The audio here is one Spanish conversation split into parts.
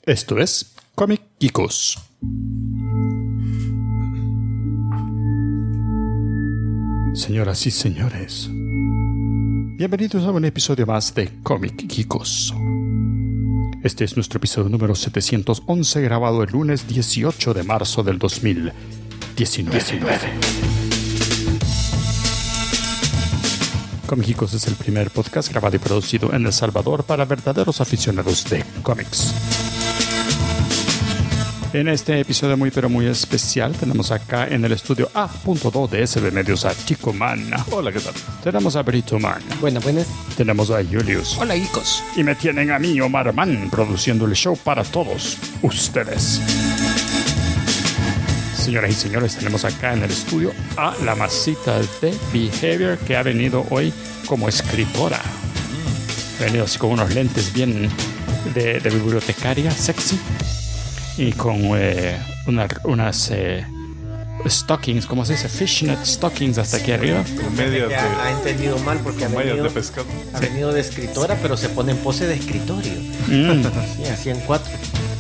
Esto es Comic Geekos. Señoras y señores, bienvenidos a un episodio más de Comic Geekos. Este es nuestro episodio número 711, grabado el lunes 18 de marzo del 2019. Comic Geekos es el primer podcast grabado y producido en El Salvador para verdaderos aficionados de cómics. En este episodio muy especial tenemos acá en el estudio A.2 de SB Medios a Chico Man. Hola, ¿qué tal? Tenemos a Brito Man. Buenas. Tenemos a Julius. Hola, geekos. Y me tienen a mí, Omar Man, produciendo el show para todos ustedes. Señoras y señores, tenemos acá en el estudio a la masita de Behavior, que ha venido hoy como escritora. Ha venido así con unos lentes bien de bibliotecaria, sexy. Y con unas stockings, ¿cómo se dice? Fishnet stockings hasta aquí arriba. Medias Ha entendido mal porque ha venido de escritora, pero se pone en pose de escritorio. Sí, así en cuatro.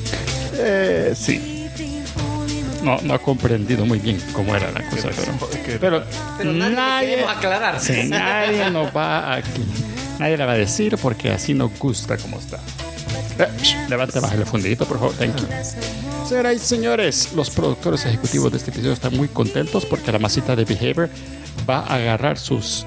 Sí. No ha comprendido muy bien cómo era la cosa. Pero nadie queremos aclarar. Sí, nadie nos va aquí. Nadie le va a decir porque así nos gusta como está. Levante más el fundito, por favor. Thank you. Señoras y señores, los productores ejecutivos de este episodio están muy contentos porque la masita de Behavior va a agarrar sus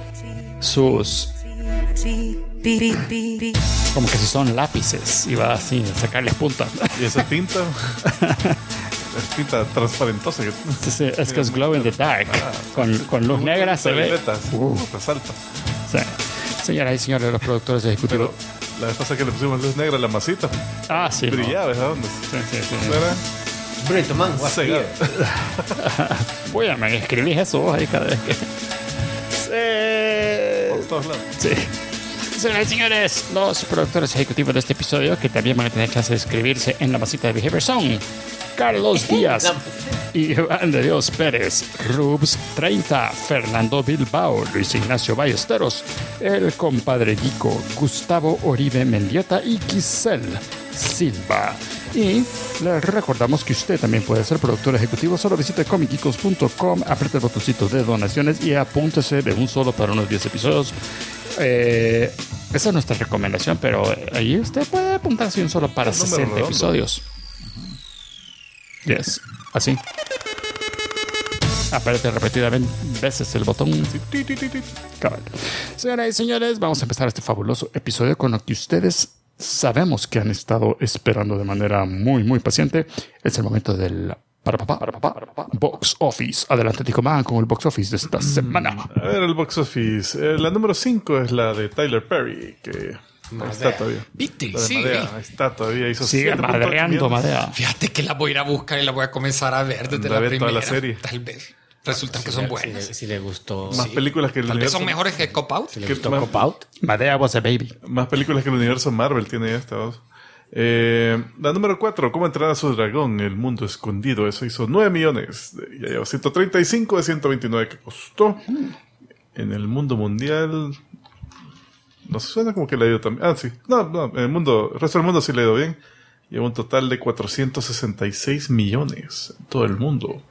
como que si son lápices y va así a sacarles punta. Y esa tinta es tinta transparentosa. Sí, es que es glow in the dark. Con luz negra se ve. Resalta. Sí. Señoras y señores, los productores ejecutivos. Pero la vez pasada que le pusimos luz negra a la masita. Sí. Brillaba, ¿ves a dónde? Sí. Brito Man, Voy a escribir eso ahí cada vez que. Por todos lados. Sí. Señoras y señores, los productores ejecutivos de este episodio, que también van a tener chance de escribirse en la masita de Behavior, son Carlos Díaz, Iván de Dios Pérez, Rubs 30, Fernando Bilbao, Luis Ignacio Ballesteros, el compadre Guico, Gustavo Oribe Mendieta y Giselle Silva. Y les recordamos que usted también puede ser productor ejecutivo. Solo visite comicgeekos.com, apriete el botoncito de donaciones y apúntese de un solo para unos 10 episodios. Esa es nuestra recomendación, pero ahí usted puede apuntarse un solo para 60 episodios. Yes, así. Apriete repetidamente veces el botón. Cabal. Señoras y señores, vamos a empezar este fabuloso episodio con lo que ustedes sabemos que han estado esperando de manera muy paciente. Es el momento del box office. Adelante, Tico Man, con el box office de esta semana. A ver, el box office. La número 5 es la de Tyler Perry, que está todavía. ¿Viste? Sí. Está todavía. Hizo sigue madreando, madrea. Fíjate que la voy a ir a buscar y la voy a comenzar a ver desde la primera. Toda la serie. Tal vez. Resultan que son buenas. Si le gustó. Más películas que el Tal vez universo. son mejores que Cop Out. Si le gustó Cop Out. Madea was a baby. Más películas que el universo Marvel tiene esta. La número 4, ¿Cómo entrenar a su dragón? El mundo escondido. Eso hizo 9 millones. Ya lleva 135 de 129 que costó. En el mundo mundial. No suena como que le ha ido también. Sí. No. En el resto del mundo sí le ha ido bien. Lleva un total de 466 millones en todo el mundo.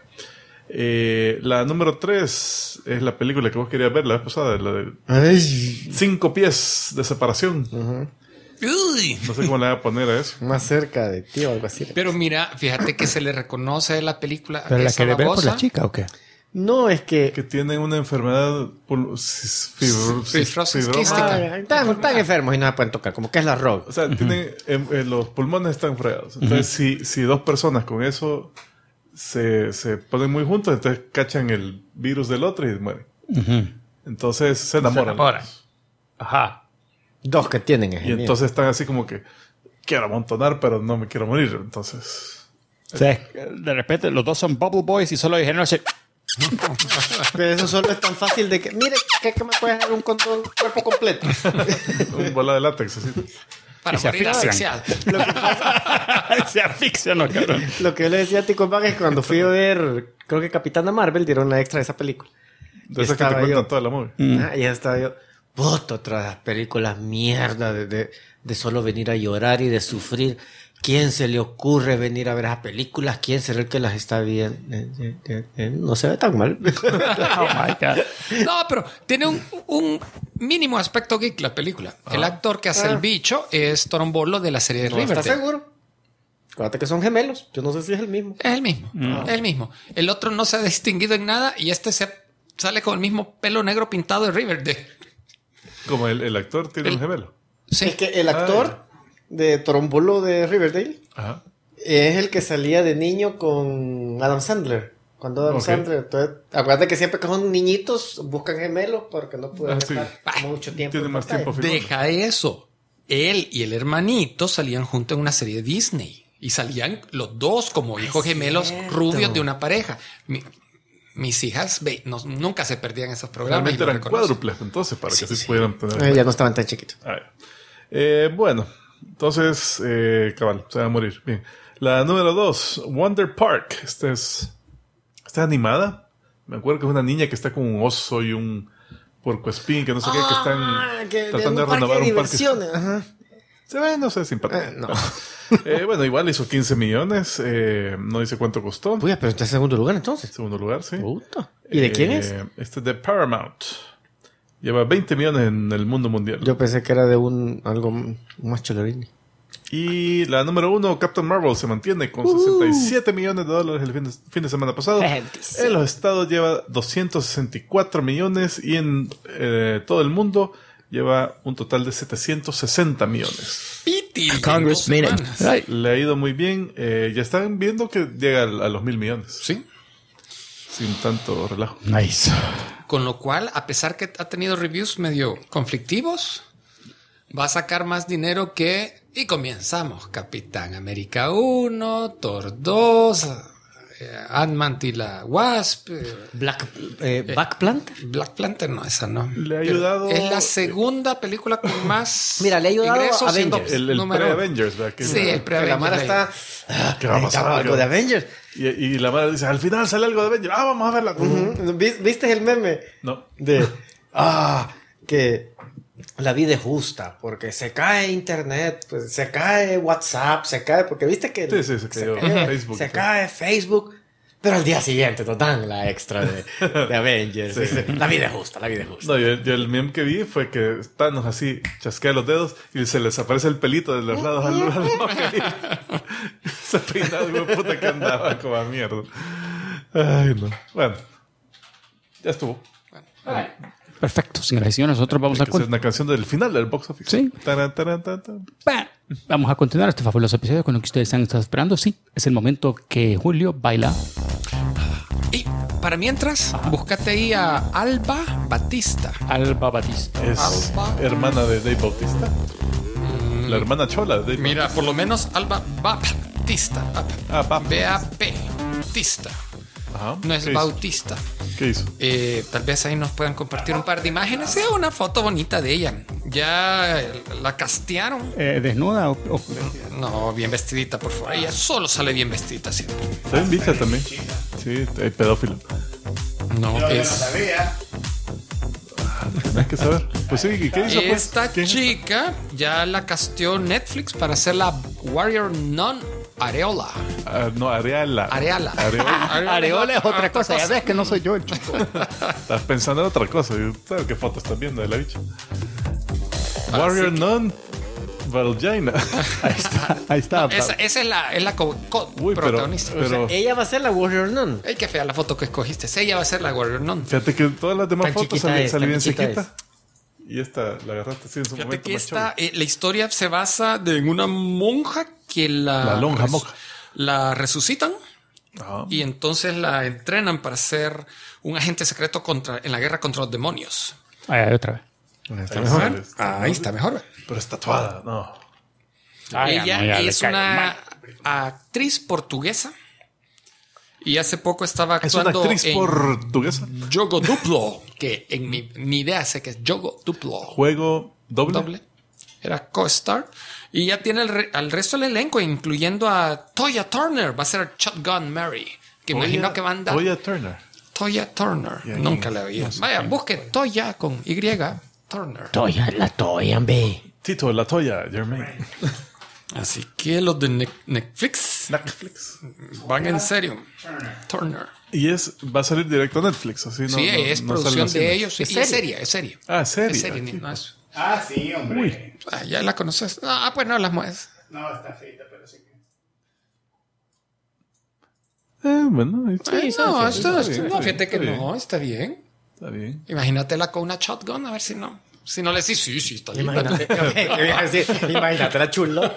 La número 3 es la película que vos querías ver la vez pasada, la de 5 pies de separación. Uy. No sé cómo le voy a poner a eso. Más cerca de ti o algo así. Pero mira, fíjate que se le reconoce a la película. ¿Pero la esa que ver por babosa. la chica o qué? No, es que tiene una enfermedad Fibrosis quística. Están enfermos y no se pueden tocar, como que es la rock. O sea, tienen, los pulmones están fregados. Entonces, si dos personas con eso se ponen muy juntos, entonces cachan el virus del otro y mueren. Entonces se enamoran. Ajá. Dos que tienen es Y genial. entonces están así como que quiero amontonar, pero no me quiero morir. Entonces, O sea, de repente los dos son Bubble Boys y solo dijeron así. Pero eso solo es tan fácil de que, mire, que me puedes dar un control cuerpo completo. un bola de látex así. Para Y se morir asfixian. asfixiado. Se asfixian los cabrón. Lo que yo le decía a Tico Bag es que cuando fui a ver, creo que Capitana Marvel dieron una extra de esa película. De esas que te cuentan toda la movie. Y ya estaba yo, puta, otra de las películas mierda de solo venir a llorar y de sufrir. ¿Quién se le ocurre venir a ver esas películas? ¿Quién será el que las está viendo? No se ve tan mal. Oh my God. No, pero tiene un mínimo aspecto geek la película. El actor que hace el bicho es Torombolo de la serie de ¿No Riverdale. estás seguro? Acuérdate que son gemelos. Yo no sé si es el mismo. Es el mismo. Es el mismo. El otro no se ha distinguido en nada y sale con el mismo pelo negro pintado de Riverdale. Como el actor tiene un gemelo. Sí. Es que el actor de Torombolo de Riverdale Ajá. es el que salía de niño con Adam Sandler. Cuando Adam Ok. Sandler. Entonces, acuérdate que siempre que son niñitos buscan gemelos porque no pueden Sí. estar mucho tiempo. Tiene en más pantalla. tiempo filmando. Deja eso. Él y el hermanito salían juntos en una serie de Disney. Y salían los dos como hijos gemelos cierto. rubios de una pareja. Mis hijas nunca se perdían esos programas. Realmente y lo eran reconocen. cuádruples, entonces, para que así pudieran tener. Ya no estaban tan chiquitos. Ah, ya. Bueno, entonces, cabal, se va a morir. Bien. La número 2, Wonder Park. Esta es animada. Me acuerdo que es una niña que está con un oso y un puercoespín, que no sé qué, que están tratando de renovar un parque. Ajá. Se ve, no sé, simpático. No. Bueno, igual hizo 15 millones. No dice cuánto costó. Uy, pero está en segundo lugar entonces. Segundo lugar, sí. Puta. ¿Y de quién es? Este es de Paramount. Lleva 20 millones en el mundo mundial. Yo pensé que era de algo más cholorini. Y la número 1, Captain Marvel, se mantiene con 67 millones de dólares el fin de semana pasado. En los estados lleva 264 millones y en todo el mundo lleva un total de 760 millones. Piti. en Congress 2 meeting. semanas. Right. Le ha ido muy bien. Ya están viendo que llega a los 1,000 millones. Sí. Sin tanto relajo. Nice. Con lo cual, a pesar que ha tenido reviews medio conflictivos, va a sacar más dinero que... Y comenzamos. Capitán América 1, Thor 2, Ant-Man y la Wasp, Black Panther. Black Panther, no, esa no. Le ha ayudado... Es la segunda película con más Mira, le ha ayudado ingresos a siendo Avengers. El número uno. pre-Avengers, ¿verdad? Que Sí, el Que la Mara pre-Avengers. está... ¿Qué va a pasar? algo de Avengers. Y la madre dice, al final sale algo de Avengers. Vamos a verla. ¿Viste el meme? No. De... que... La vida es justa, porque se cae internet, pues, se cae WhatsApp, se cae, porque viste que Sí, se cayó Facebook. se Sí. cae Facebook, pero al día siguiente nos dan la extra de Avengers. Sí. Dice, la vida es justa, la vida es justa. No, yo el meme que vi fue que Thanos así chasquea los dedos y se les aparece el pelito de los lados al Loki. Se peinaba de puta que andaba como a mierda. Ay, no. Bueno, ya estuvo. Perfecto, señoras y señores. Nosotros vamos a Es una canción del final del box office. Sí. Taran, taran, taran, taran. Vamos a continuar este fabuloso episodio con lo que ustedes han estado esperando. Sí, es el momento que Julio baila. Y para mientras, búscate ahí a Alba Batista. Alba Batista. Es Alba. hermana de Dave Bautista. La hermana chola de Dave Mira, por lo menos Alba Baptista. B-A-P. Tista. Ajá. No es ¿Qué hizo? Bautista. ¿Qué hizo? Tal vez ahí nos puedan compartir un par de imágenes. Sea una foto bonita de ella. Ya la castearon. ¿Desnuda o...? No, bien vestidita por fuera. Ella solo sale bien vestidita siempre. Está bien bicha también. Sí, hay pedófilo. No, es... Tienes que saber. Pues sí, ¿y qué hizo? Pues? Esta ¿Quién? chica ya la casteó Netflix para hacer la Warrior Nun Areola. No, Areala. Areala. Areola es otra cosa. Ya ves que no soy yo el chico. Estás pensando en otra cosa. ¿Sabes qué foto estás viendo de la bicha? Warrior Nun Vagina. Ahí está. Esa es la Uy, protagonista. pero Ella va a ser la Warrior Nun. Ay, qué fea la foto que escogiste. Ella va a ser la Warrior Nun. fíjate que todas las demás Tan fotos chiquita salían es, salían tan chiquita sequita. Y esta la agarraste así en su Fíjate momento. que más esta, chévere. la historia se basa en una monja que La lonja moja. la resucitan Ajá. y entonces la entrenan para ser un agente secreto en la guerra contra los demonios. Ahí, otra vez. Ahí sale. Ahí está mejor. Pero es tatuada, no. Ella es una actriz portuguesa y hace poco estaba Es una actuando actriz en portuguesa. Jogo Duplo, que en mi idea sé que es Jogo Duplo. Juego doble. Doble. Era co-star. Y ya tiene al resto del elenco, incluyendo a Toya Turner. Va a ser Shotgun Mary. Que imagino que va a andar. Toya Turner. Toya Turner. Nunca la vi. Vaya, busque Toya con Y. Turner. La Toya, B. Tito, la Toya, Jermaine. Así que los de Netflix Netflix. van en serio. Turner. Y va a salir directo a Netflix, así no. Sí, es no producción sale en de cines. ellos. Es serie, es serie. Ah, serie. Es serie, no es. Ah, sí, hombre. Ah, ya la conoces. Ah, pues no las mueves. No, está feita, pero sí que. Bueno, ahí está. No, está bien, fíjate que está bien. no, está bien. Está bien. Imagínatela con una shotgun, a ver si no. Si no le decís, sí, está bien. Imagínate, ¿qué iba a decir? Imagínate la chulo.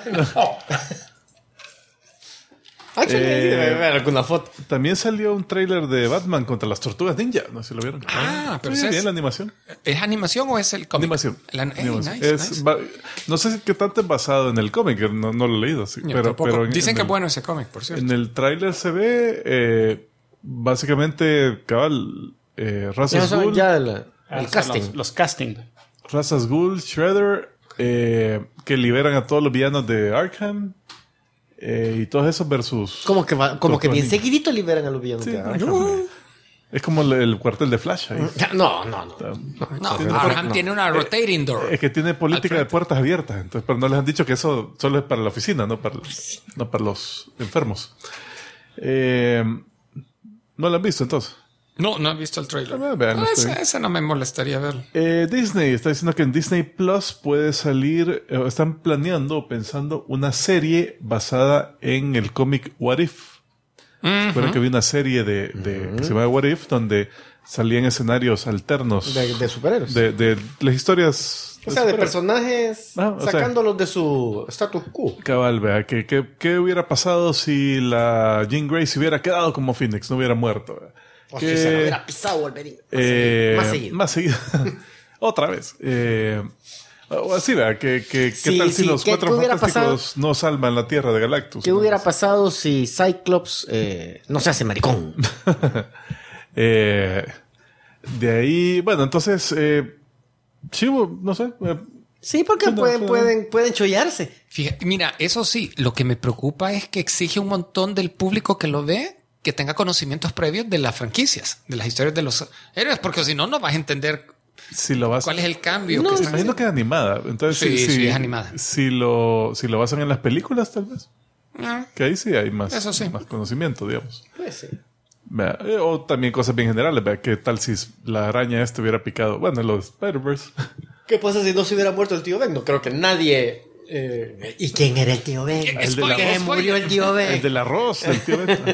Ver alguna foto. También salió un tráiler de Batman contra las Tortugas Ninja. No sé si lo vieron. Ah, pero Está ese bien es- la animación. ¿Es animación o es el cómic? Animación. Animación. Animación. Nice. No sé qué tanto es basado en el cómic, que no lo he leído. Sí, Yo pero tampoco. en- Dicen en que es el- bueno ese cómic, por cierto. En el tráiler se ve básicamente cabal Ra's al Ghul, Ya el Son casting. Los casting. Ra's al Ghul, Shredder, que liberan a todos los villanos de Arkham y todos esos versus... Como que bien Ninja. seguidito liberan a los villanos. Sí, de Arkham. no. Es como el cuartel de Flash ahí. No. No, Tiene- Arkham tiene una rotating door. Es que tiene política de puertas abiertas, entonces, pero no les han dicho que eso solo es para la oficina, no para los enfermos. ¿No lo han visto entonces? No he visto el trailer. Vean, Ese no me molestaría verlo. Disney está diciendo que en Disney Plus puede salir, están planeando o pensando una serie basada en el cómic What If. Recuerden que vi una serie que se llama What If, donde salían escenarios alternos De superhéroes. de las historias. O sea, de superhéroes. personajes Ah, o sea- sacándolos de su status quo. Cabal, vea, ¿qué hubiera pasado si la Jean Grey se hubiera quedado como Phoenix, no hubiera muerto? Vea? O Que- si se lo hubiera pisado Wolverine. Más seguido. Otra vez. O así, vea, ¿qué Sí, tal si sí, los ¿qué Cuatro hubiera Fantásticos no salvan la Tierra de Galactus? ¿Qué hubiera pasado si Cyclops no se hace maricón? De ahí, bueno, entonces, Chivo, no sé. Sí, porque Suena- pueden chollarse. Fíjate, mira, eso sí, lo que me preocupa es que exige un montón del público que lo ve que tenga conocimientos previos de las franquicias, de las historias de los héroes, porque si no, no vas a entender Si lo vas cuál es el cambio. No, que Me están imagino que es animada. Entonces, Sí, es animada. Si lo basan en las películas, tal vez. haciendo. Que ahí sí hay más, Eso sí. más conocimiento, digamos. Pues sí. Vea, o también cosas bien generales. Vea, ¿qué tal si la araña hubiera picado? Bueno, en los Spider-Verse. ¿Qué pasa si no se hubiera muerto el tío Ben? No creo que nadie... ¿Y quién era el tío Ben? El de la ¿Qué voz, murió el tío Ben? El del arroz, el tío Beto.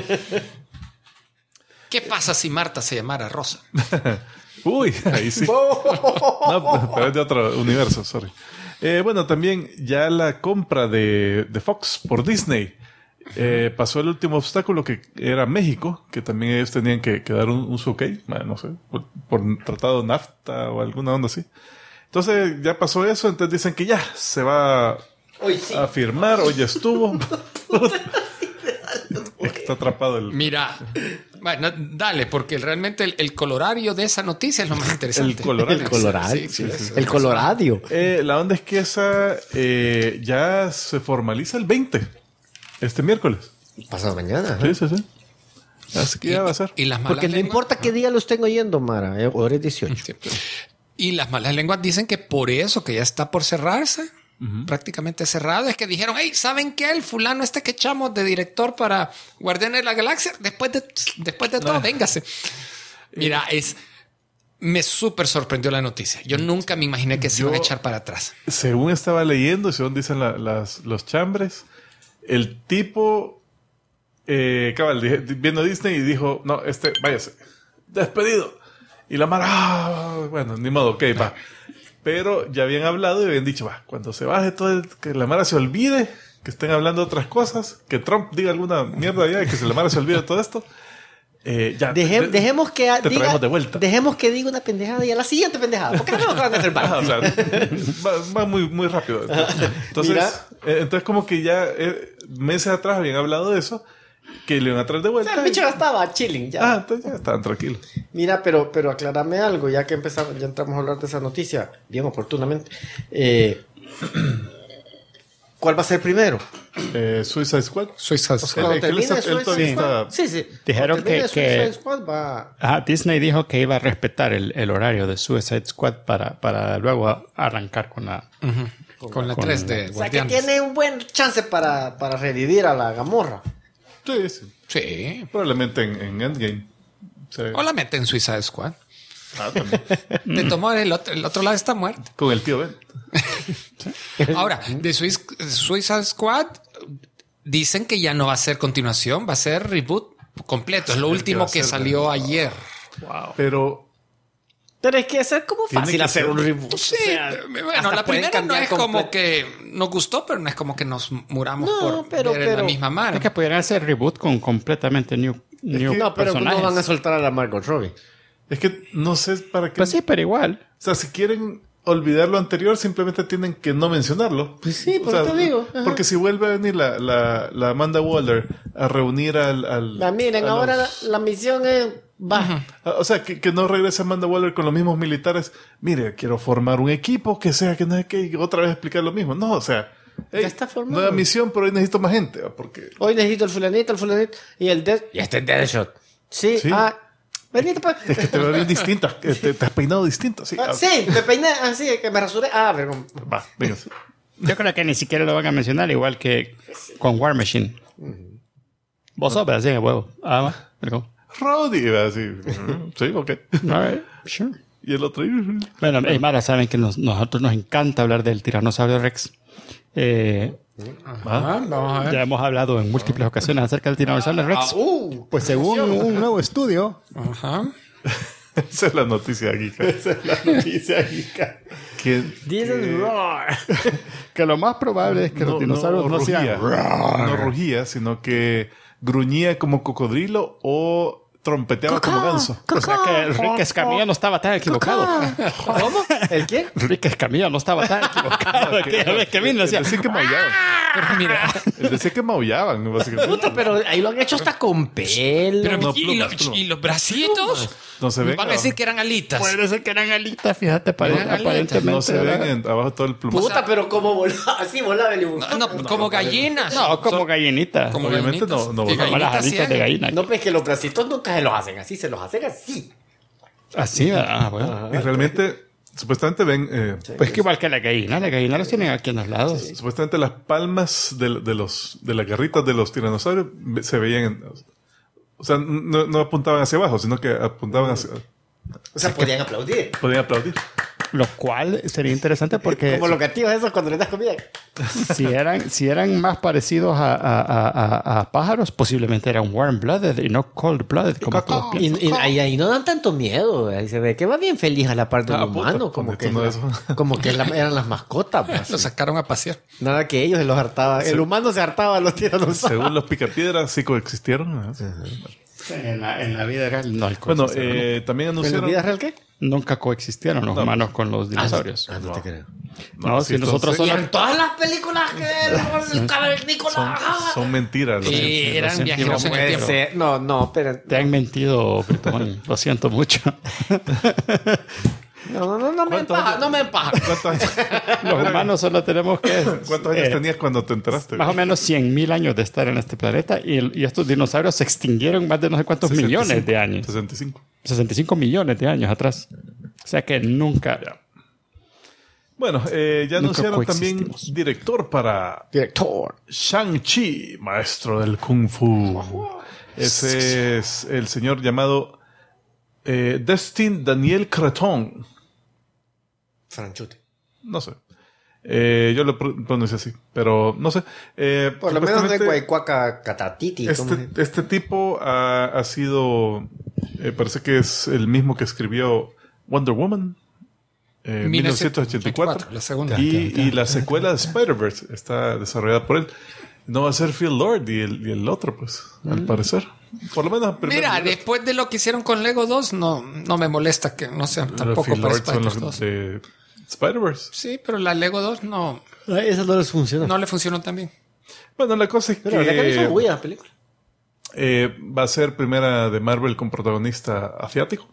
¿Qué pasa si Marta se llamara Rosa? Uy, ahí sí. No, pero es de otro universo, sorry. Bueno, también ya la compra de Fox por Disney. Pasó el último obstáculo que era México, que también ellos tenían que dar un su ok, no sé, por tratado NAFTA o alguna onda así. Entonces ya pasó eso, entonces dicen que ya se va Hoy sí. a firmar, hoy ya estuvo. Es que está atrapado el... Mira, bueno, dale, porque realmente el colorario de esa noticia es lo más interesante. El colorario. El Coloradio. Sí, sí. El Coloradio. La onda es que esa ya se formaliza el 20, este miércoles. Pasado mañana. Sí, sí, sí. Así que ya va a ser. Y las malas Porque no lenguas- importa qué día lo estén oyendo, Mara. Ahora es 18. Sí. Y las malas lenguas dicen que por eso que ya está por cerrarse, prácticamente cerrado, es que dijeron, hey, ¿saben qué? El fulano que echamos de director para Guardianes de la Galaxia, después de todo, véngase. Mira, me súper sorprendió la noticia. Yo nunca me imaginé que se iban a echar para atrás. Según estaba leyendo, según dicen los chambres, el tipo cabal, viendo Disney y dijo, no, váyase, despedido. Y la Mara, bueno, ni modo, ok, va. Pero ya habían hablado y habían dicho, va, cuando se baje todo, que la Mara se olvide, que estén hablando de otras cosas, que Trump diga alguna mierda ya y que la Mara se olvide de todo esto. Ya, Dejemos que te traemos de vuelta. Dejemos que diga una pendejada y a la siguiente pendejada. Porque no van a hacer mal. O sea, va muy, muy rápido. Entonces, Mira. entonces como que ya meses atrás habían hablado de eso, que le iban a traer de O vuelta. sea, el bicho ya estaba chilling. Ya. Entonces ya estaban tranquilos. Mira, pero aclárame algo, ya que empezamos, ya entramos a hablar de esa noticia, bien oportunamente. ¿Cuál va a ser primero? Suicide Squad. Suicide Pues cuando él termine está- él Suicide todavía Squad. está- Sí, sí. Dijeron Cuando termine que- Suicide Squad va... Disney dijo que iba a respetar el horario de Suicide Squad para luego arrancar con la Con la 3 de O sea, que Guardianes. tiene un buen chance para revivir a la Gamorra. Sí, sí. Sí. Probablemente en Endgame. Sí. O la mete en Suicide Squad. Ah, también. De tomo el otro lado está muerto. Con el tío Ben. Ahora, de Suicide Squad dicen que ya no va a ser continuación, va a ser reboot completo. Es lo que último va a que ser salió ayer. Pero Pero es que es como Tiene fácil que hacer ser. un reboot. Sí, O sea, bueno, hasta la pueden primera no cambiar es como que nos gustó, pero no es como que nos muramos No, por pero- ver la misma Es mano. que pudieran hacer reboot con completamente new No, pero personajes. no van a soltar a la Margot Robbie. es que no sé para qué. Pues sí, pero igual. O sea, si quieren olvidar lo anterior, simplemente tienen que no mencionarlo. Pues sí, O por sea, eso te digo. Ajá. Porque si vuelve a venir la Amanda Waller a reunir al Miren, a ahora los- la misión es... Va. O sea, que no regrese Amanda Waller con los mismos militares. Mire, quiero formar un equipo que sea que no es que otra vez explicar lo mismo. No, o sea, hey, Ya está formado. nueva misión, pero hoy necesito más gente. Porque Hoy necesito el fulanito y el Dead... Y este es Deadshot. Sí, Sí. Venite, pues. es que te veo bien distinta. Te has peinado distinto. Sí, Sí, me peiné así, que me rasuré. Pero... Va, venga. Yo creo que ni siquiera lo van a mencionar, igual que con War Machine. Vos sos, pero así de huevo. Ah, va. Pero- Rowdy, iba así. Sí, ok. Alright, sure. Y el otro. Bueno, hey, Mara, saben que nosotros nos encanta hablar del tiranosaurio Rex. Vamos a ver. Ya hemos hablado en múltiples ocasiones acerca del tiranosaurio Rex. Pues según un nuevo estudio, Ajá. Esa es la noticia geeka. Que, This is roar. Que lo más probable es que los dinosaurios no rugía. sean... No rugía, sino que gruñía como cocodrilo o trompeteaba como ganso. O sea que Rick Escamilla no estaba tan equivocado. ¿Cómo? ¿El qué? Rick Escamilla no estaba tan equivocado. Aquella vez que vino decía... Decía que maullaban. Pero mira, Él decía que maullaban, básicamente. Puta, pero ahí lo han hecho hasta con pelo. pero No, ¿y, plumas, los, plumas. y los bracitos? No se ven. Van a decir que eran alitas. Puede ser que eran alitas, fíjate, Eran alitas. aparentemente. No se ¿verdad? ven abajo todo el plumaje. Puta, pero como volaba, así volaba el dibujo. No, como gallinas. No, como Son- gallinita. como Obviamente gallinitas. no Y volaban. Como las gallinitas alitas de ciegas. gallina. No, pues que los bracitos nunca se los hacen así, se los hacen así. Así, ¿verdad? Bueno. Y realmente, supuestamente ven, Pues que igual que la gallina los tienen aquí en los lados. supuestamente las palmas de las garritas de los tiranosaurios se veían, o sea, no apuntaban hacia abajo, sino que apuntaban hacia, O sea, podían aplaudir. podían aplaudir. Lo cual sería interesante porque Como los gatillos esos cuando les das comida. si eran más parecidos a pájaros, posiblemente eran warm-blooded y no cold-blooded como todos piensan. Y ahí no dan tanto miedo. Ahí se ve que va bien feliz a la parte del humano. puta, Como con que, esto no es- como que eran las mascotas. Pues. Lo sacaron a pasear. Nada que ellos se los hartaban. El humano se hartaba a los tiranosaurios. Según los picapiedras, sí coexistieron. En la vida real no Bueno, coexistieron. también ¿En la anunciaron. vida real qué? Nunca coexistieron los humanos con los dinosaurios. No te creo. No, sí, si nosotros son- Y solo... en todas las películas que el cavernícola. Son mentiras. lo siento. Eran sentimos viajeros en el mucho. tiempo. No, pero. Te han mentido, Britomón. Lo siento mucho. No me empaja, no me empaja. ¿Cuántos años, Los humanos solo tenemos que... cuántos años tenías cuando te enteraste? Más o menos 100.000 años de estar en este planeta y estos dinosaurios se extinguieron más de no sé cuántos 65, millones de años. 65. 65 millones de años atrás. O sea que nunca... Bueno, ya Nunca anunciaron también coexistimos. director para Director. Shang-Chi, maestro del Kung Fu. Ese es el señor llamado Destin Daniel Creton. Franchute. No sé. Yo lo pronuncio así, pero no sé. Por lo menos de supuestamente, Guaycuaca Catatiti. ¿cómo se- este tipo ha sido, parece que es el mismo que escribió Wonder Woman. 1984. La segunda. Y la secuela de Spider-Verse está desarrollada por él. No va a ser Phil Lord y el otro, pues, al parecer. Por lo menos. Mira, después de lo que hicieron con Lego 2, no me molesta que no sean tampoco Phil para Lord son Spider-Verse los 2. de Spider-Verse. Sí, pero la Lego 2 no Ay, eso no les funciona. le funcionó tan bien. Bueno, la cosa es Pero la verdad que no que hizo bulla la película. va a ser primera de Marvel con protagonista asiático.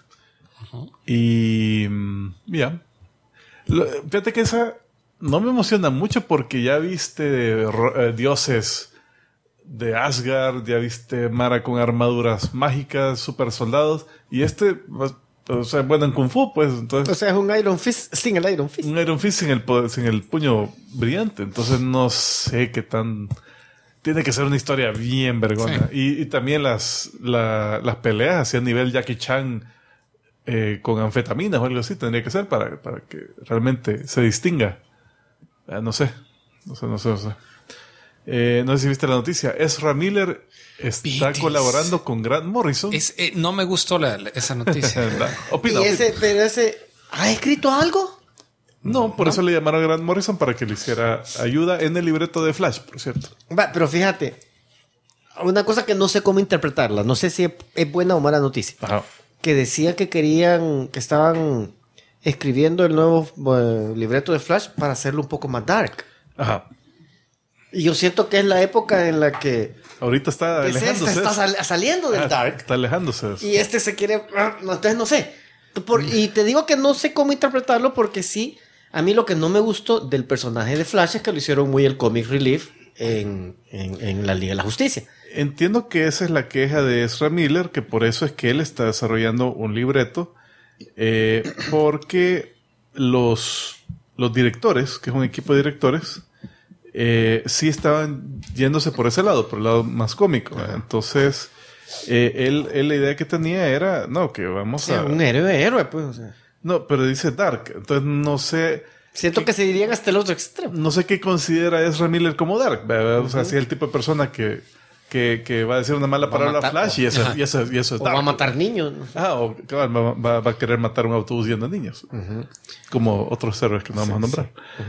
Y ya. Fíjate que esa no me emociona mucho porque ya viste dioses de Asgard, ya viste Mara con armaduras mágicas, super soldados, y O sea, bueno en Kung Fu, pues. O Entonces, sea, es un Iron Fist sin el Iron Fist. un Iron Fist sin el puño brillante. Entonces, no sé qué tan... Tiene que ser una historia bien vergona. Y también las peleas así a nivel Jackie Chan con anfetaminas o algo así tendría que ser para que realmente se distinga. No sé. No sé. No sé si viste la noticia. Ezra Miller está colaborando con Grant Morrison. No me gustó esa noticia. Opina. Pero ese... ¿Ha escrito algo? No, por eso le llamaron a Grant Morrison para que le hiciera ayuda en el libreto de Flash, por cierto. Va, pero fíjate, una cosa que no sé cómo interpretarla, no sé si es buena o mala noticia. Ajá. Que decía que estaban escribiendo el nuevo libreto de Flash para hacerlo un poco más dark. Ajá. Y yo siento que es la época en la que Ahorita está alejándose. está saliendo del dark. Está alejándose de eso. Y se quiere... Entonces no sé. Y te digo que no sé cómo interpretarlo porque sí, a mí lo que no me gustó del personaje de Flash es que lo hicieron muy el comic relief en la Liga de la Justicia. Entiendo que esa es la queja de Ezra Miller, que por eso es que él está desarrollando un libreto, porque los directores, que es un equipo de directores, sí estaban yéndose por ese lado, por el lado más cómico. Entonces, él la idea que tenía era, no, que vamos a... Un héroe, pues. O sea. No, pero dice Dark, entonces no sé... Siento que se dirían hasta el otro extremo. No sé qué considera Ezra Miller como Dark, ¿verdad? O sea, si es el tipo de persona que va a decir una mala palabra a Flash y eso es O Dark. va a matar niños. O claro, va a querer matar un autobús lleno de niños. Como otros héroes que no vamos a nombrar.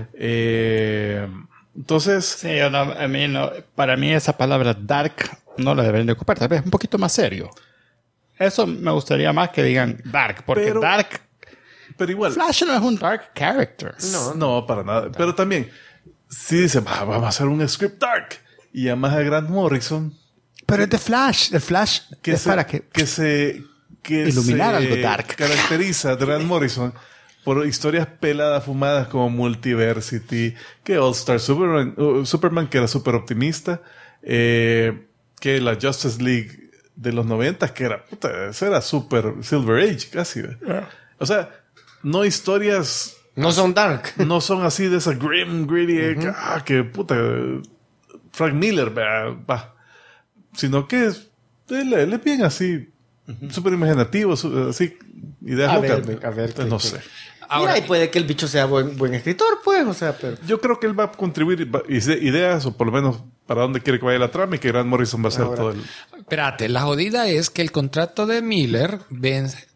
Entonces... Sí, para mí esa palabra dark no la deberían de ocupar. Tal vez un poquito más serio. Eso me gustaría más que digan dark, porque dark... Pero igual... Flash no es un dark character. No, para nada. Pero también, si dice, vamos a hacer un script dark y llamas a Grant Morrison... Pero es de Flash. El Flash es para que iluminar algo dark. Caracteriza a Grant Morrison por historias peladas, fumadas como Multiversity, que All Star Superman, que era súper optimista, que la Justice League de los 90, que era, eso era súper Silver Age casi. O sea, no historias... No son dark. No son así de esa grim, gritty, que puta, Frank Miller, va. Sino que él es bien así, súper imaginativo, así, ideas locas. A ver, entonces, no sé. Ahora, mira, y puede que el bicho sea buen escritor, pues, o sea, pero... Yo creo que él va a contribuir ideas, o por lo menos para dónde quiere que vaya la trama, y que Grant Morrison va a hacer todo el... Espérate, la jodida es que el contrato de Miller vence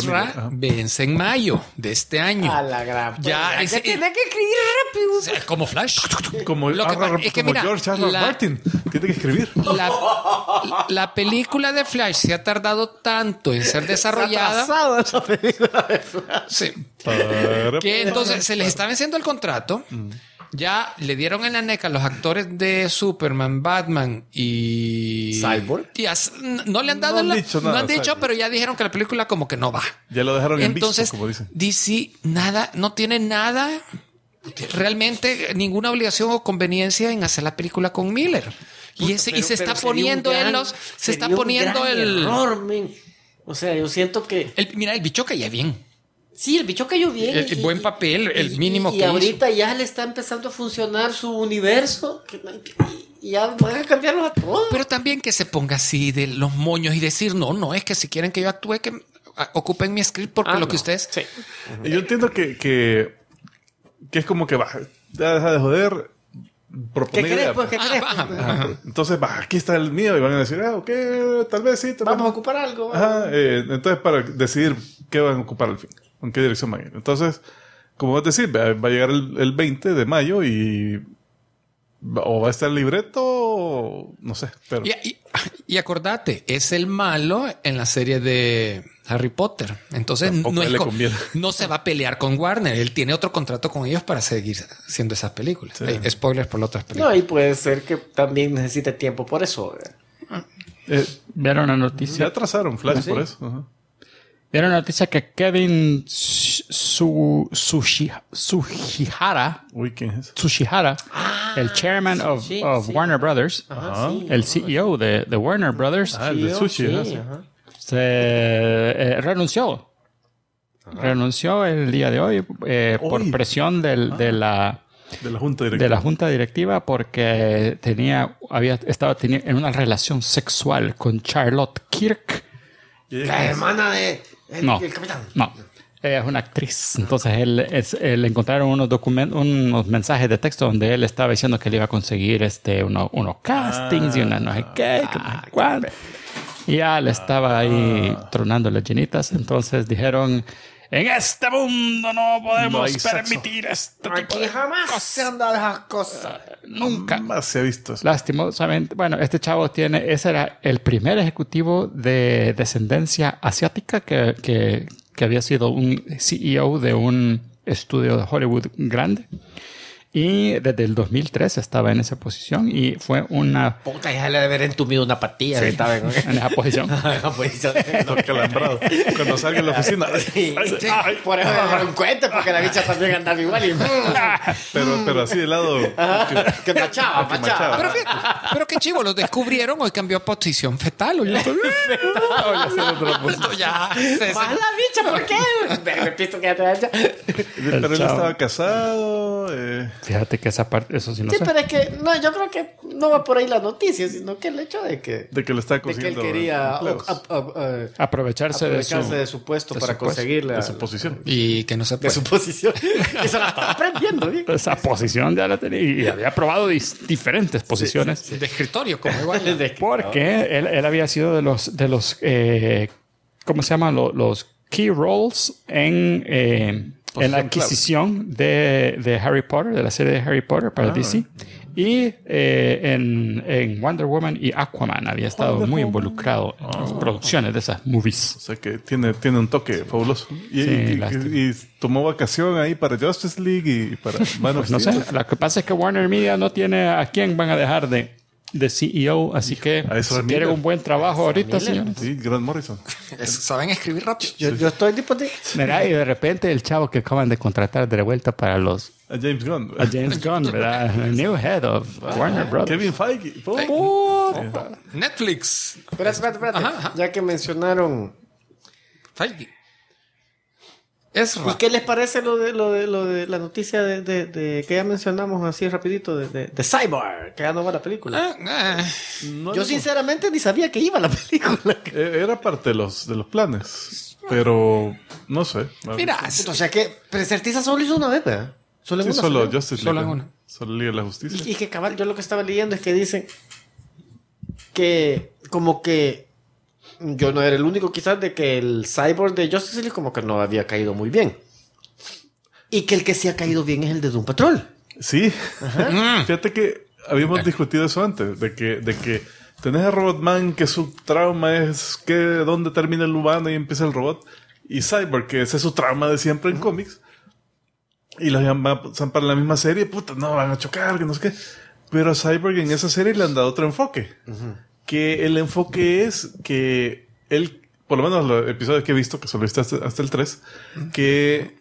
en mayo de este año. A la gran... Ya tiene que escribir rápido. O sea, como Flash. Como mira, George R. Martin. Tiene que escribir. La película de Flash se ha tardado tanto en ser desarrollada. Se ha atrasado esa película de Flash. Sí. Que entonces se les está venciendo el contrato. Ya le dieron en la neca a los actores de Superman, Batman y... Cyborg. No le han dado No han dicho nada, no han dicho, Cyborg. pero ya dijeron que la película como que no va. Ya lo dejaron Entonces, en visto, como dicen. DC no tiene nada, realmente ninguna obligación o conveniencia en hacer la película con Miller. Y se está poniendo en los... Se está poniendo el... error, men. O sea, yo siento que... Mira, el bicho caía bien. Sí, el bicho cayó bien. El buen papel, el mínimo que hizo. Y ahorita ya le está empezando a funcionar su universo. Y ya van a cambiarlo a todos. Pero también que se ponga así de los moños y decir, no, es que si quieren que yo actúe, que ocupen mi script porque lo que ustedes... Sí. Yo entiendo que es como que ya deja de joder. ¿Qué crees? Pues, ¿qué crees? Entonces, aquí está el mío. Y van a decir, ok, tal vez sí. Vamos a ocupar algo. Entonces, para decidir qué van a ocupar al fin. ¿En qué dirección van a ir? Entonces, como vas a decir, va a llegar el 20 de mayo y... O va a estar el libreto, o no sé. Pero... Y acordate, es el malo en la serie de Harry Potter. Entonces no se va a pelear con Warner. Él tiene otro contrato con ellos para seguir haciendo esas películas. Sí. Spoilers por las otras películas. No, y puede ser que también necesite tiempo por eso. ¿Vieron la noticia? Se atrasaron Flash ¿Sí? por eso. Ajá. ¿Vieron la noticia que Kevin Tsuchihara, Uy, ¿quién es? Tsuchihara, el chairman of Warner Brothers, el CEO de Warner Brothers, El de Sushi. Sí, ¿no? Sí. ajá. se renunció renunció el día de hoy por presión de la junta directiva porque había estado en una relación sexual con Charlotte Kirk. La hermana de el capitán. No, ella es una actriz. Entonces le encontraron unos mensajes de texto donde él estaba diciendo que le iba a conseguir unos castings y una no sé qué, que no sé cuánto. Y ya le estaba ahí tronando las llenitas. Entonces dijeron: en este mundo no podemos permitir este tipo Aquí de jamás cosas. se han dado esas cosas. Nunca. Más se ha visto eso. Lastimosamente, bueno, este chavo ese era el primer ejecutivo de descendencia asiática que había sido un CEO de un estudio de Hollywood grande. Y desde el 2003 estaba en esa posición y fue una... Puta, ya le debe haber entumido una patilla. Sí, que estaba en esa posición. No, que alambrado. Cuando salga en la oficina. Sí. Por eso me dieron cuenta, porque la bicha también andaba igual. Pero así de lado. Que machaba. Pero fíjate, pero qué chivo, lo descubrieron, hoy cambió a posición fetal. Oye, esto ya. Más la bicha, ¿por qué? Me pisto que ya te hecho. Pero él estaba casado. Fíjate que esa parte, eso sí no Sí, sé. pero es que no, yo creo que no va por ahí la noticia, sino que el hecho de que le está él consiguiendo. quería Aprovecharse de su puesto para conseguir de su posición. Y que no se de puede. su posición. Eso la estaba aprendiendo, ¿sí? Esa posición ya la tenía y había probado diferentes posiciones. De escritorio, como igual. Porque él había sido de los ¿cómo se llaman? Los key roles en la adquisición de Harry Potter, de la serie de Harry Potter para DC. Y en Wonder Woman y Aquaman había estado muy involucrado en las producciones de esas movies. O sea que tiene un toque fabuloso. Y tomó vacación ahí para Justice League y para... Bueno, Pues no sé, lo que pasa es que Warner Media no tiene a quién van a dejar de CEO, así que eso si es quieren Miller. un buen trabajo ahorita, señores. Sí, Grant Morrison. Saben escribir rápido. Yo estoy disponible. Mira, y de repente el chavo que acaban de contratar de vuelta para A James Gunn. a James Gunn, ¿verdad? El new head of Warner Brothers. Kevin Feige. Netflix. Espérate. Ajá. Ya que mencionaron. Feige. Ezra. ¿Y qué les parece lo de la noticia de que ya mencionamos así rapidito de Cyborg, que ya no va a la película? Yo sinceramente ni sabía que iba a la película. Era parte de los planes. Pero no sé. Mira, O sea que Certiza solo hizo una vez, ¿verdad? Solo en Sí, una solo salió. Justice Solo League. en una. Solo Liga de la Justicia. Y que cabal, yo lo que estaba leyendo es que dicen que como que yo no era el único quizás de que el Cyborg de Justice League como que no había caído muy bien. Y que el que sí ha caído bien es el de Doom Patrol. Sí. Fíjate que habíamos discutido eso antes, de que tenés a Robotman que su trauma es que dónde termina el humano y empieza el robot, y Cyborg que ese es su trauma de siempre en cómics, y los son para la misma serie, puta, no van a chocar, que no sé qué. Pero a Cyborg en esa serie le han dado otro enfoque. Que el enfoque es que él, por lo menos los episodios que he visto, que solo he visto hasta el 3, que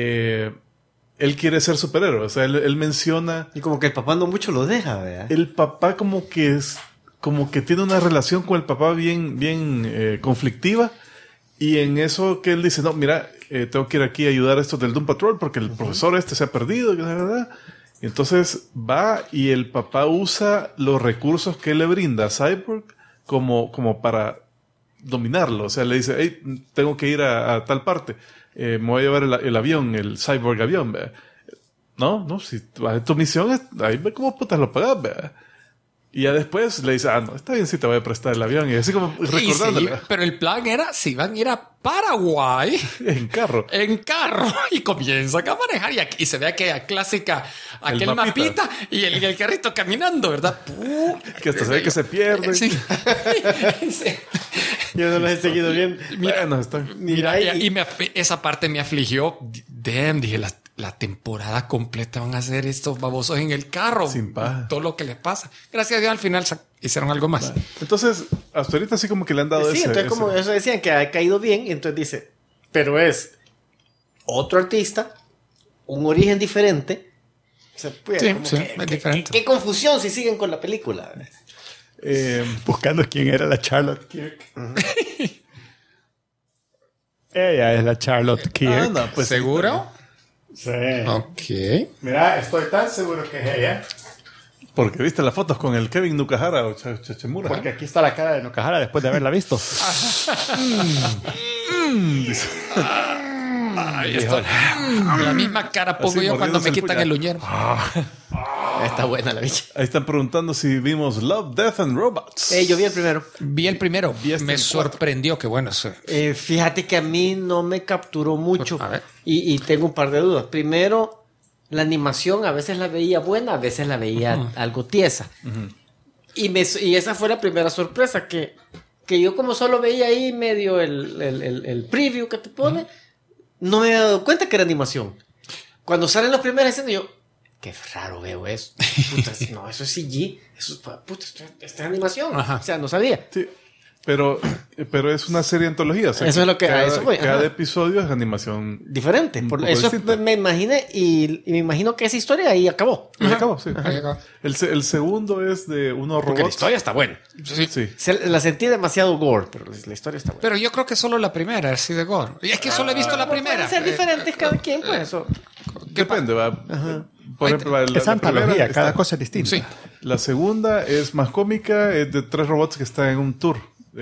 él quiere ser superhéroe. O sea, él menciona... Y como que el papá no mucho lo deja, ¿verdad? El papá como que tiene una relación con el papá bien conflictiva. Y en eso que él dice, no, mira, tengo que ir aquí a ayudar a estos del Doom Patrol porque el profesor se ha perdido. Y entonces va y el papá usa los recursos que él le brinda a Cyborg como para dominarlo. O sea, le dice, hey, tengo que ir a tal parte. Me voy a llevar el avión, el Cyborg avión. ¿Ve? No, si vas a tu misión, ahí ve cómo putas lo pagas. ¿Ve? Y ya después le dice, no, está bien si te voy a prestar el avión. Y así como recordándole. Sí, pero el plan era, si van a ir a Paraguay en carro. Y comienza a manejar y se ve aquella clásica, aquel mapita y el carrito caminando, ¿verdad? Que hasta se ve que se pierde. Sí. Yo no lo he seguido bien. Mira, esa parte me afligió. Damn, dije, la temporada completa van a hacer estos babosos en el carro. Sin paja. Todo lo que les pasa. Gracias a Dios al final hicieron algo más. Entonces, hasta ahorita así como que le han dado entonces como eso decían que ha caído bien, y entonces dice, pero es otro artista, un origen diferente. O sea, pues, es diferente. Qué confusión si siguen con la película. Buscando quién era la Charlotte Kirk. Ella es la Charlotte Kirk. no, pues ¿Seguro? Sí. Ok. Mira, estoy tan seguro que es ella. Porque viste las fotos con el Kevin Nukahara o Chachemura. Porque aquí está la cara de Nokahara después de haberla visto. Ahí está. La misma cara pongo Así, yo cuando me mordiéndose el quitan puñal. el uñero. Está buena la bicha. Ahí están preguntando si vimos Love, Death and Robots. Yo vi el primero. Vi el primero. hasta Me el sorprendió. Que bueno. Fíjate que a mí no me capturó mucho. A ver. Y tengo un par de dudas. Primero, la animación a veces la veía buena, a veces la veía algo tiesa. Y esa fue la primera sorpresa, que yo como solo veía ahí medio el preview que te pone, no me había dado cuenta que era animación. Cuando salen las primeras escenas, yo, qué raro veo eso. Puta, no, eso es CG. Eso es, puta, esto es animación. Ajá. O sea, no sabía. Sí, pero es una serie de antología. O sea, Eso es lo que- a eso voy, cada ajá. episodio es animación. Diferente. Un Por poco eso distinta. me imaginé y me imagino que esa historia ahí acabó. Y acabó, sí. Ahí acabó. El segundo es de unos Porque la robots. historia está buena. Sí. La sentí demasiado gore, pero la historia está buena. Pero yo creo que solo la primera, así de gore. Y es que solo he visto la primera. Pueden ser diferentes cada quien, pues eso. Depende, va. Por ejemplo, va, Es antología, primera cada está- cosa es distinta. Sí. La segunda es más cómica, es de 3 robots que están en un tour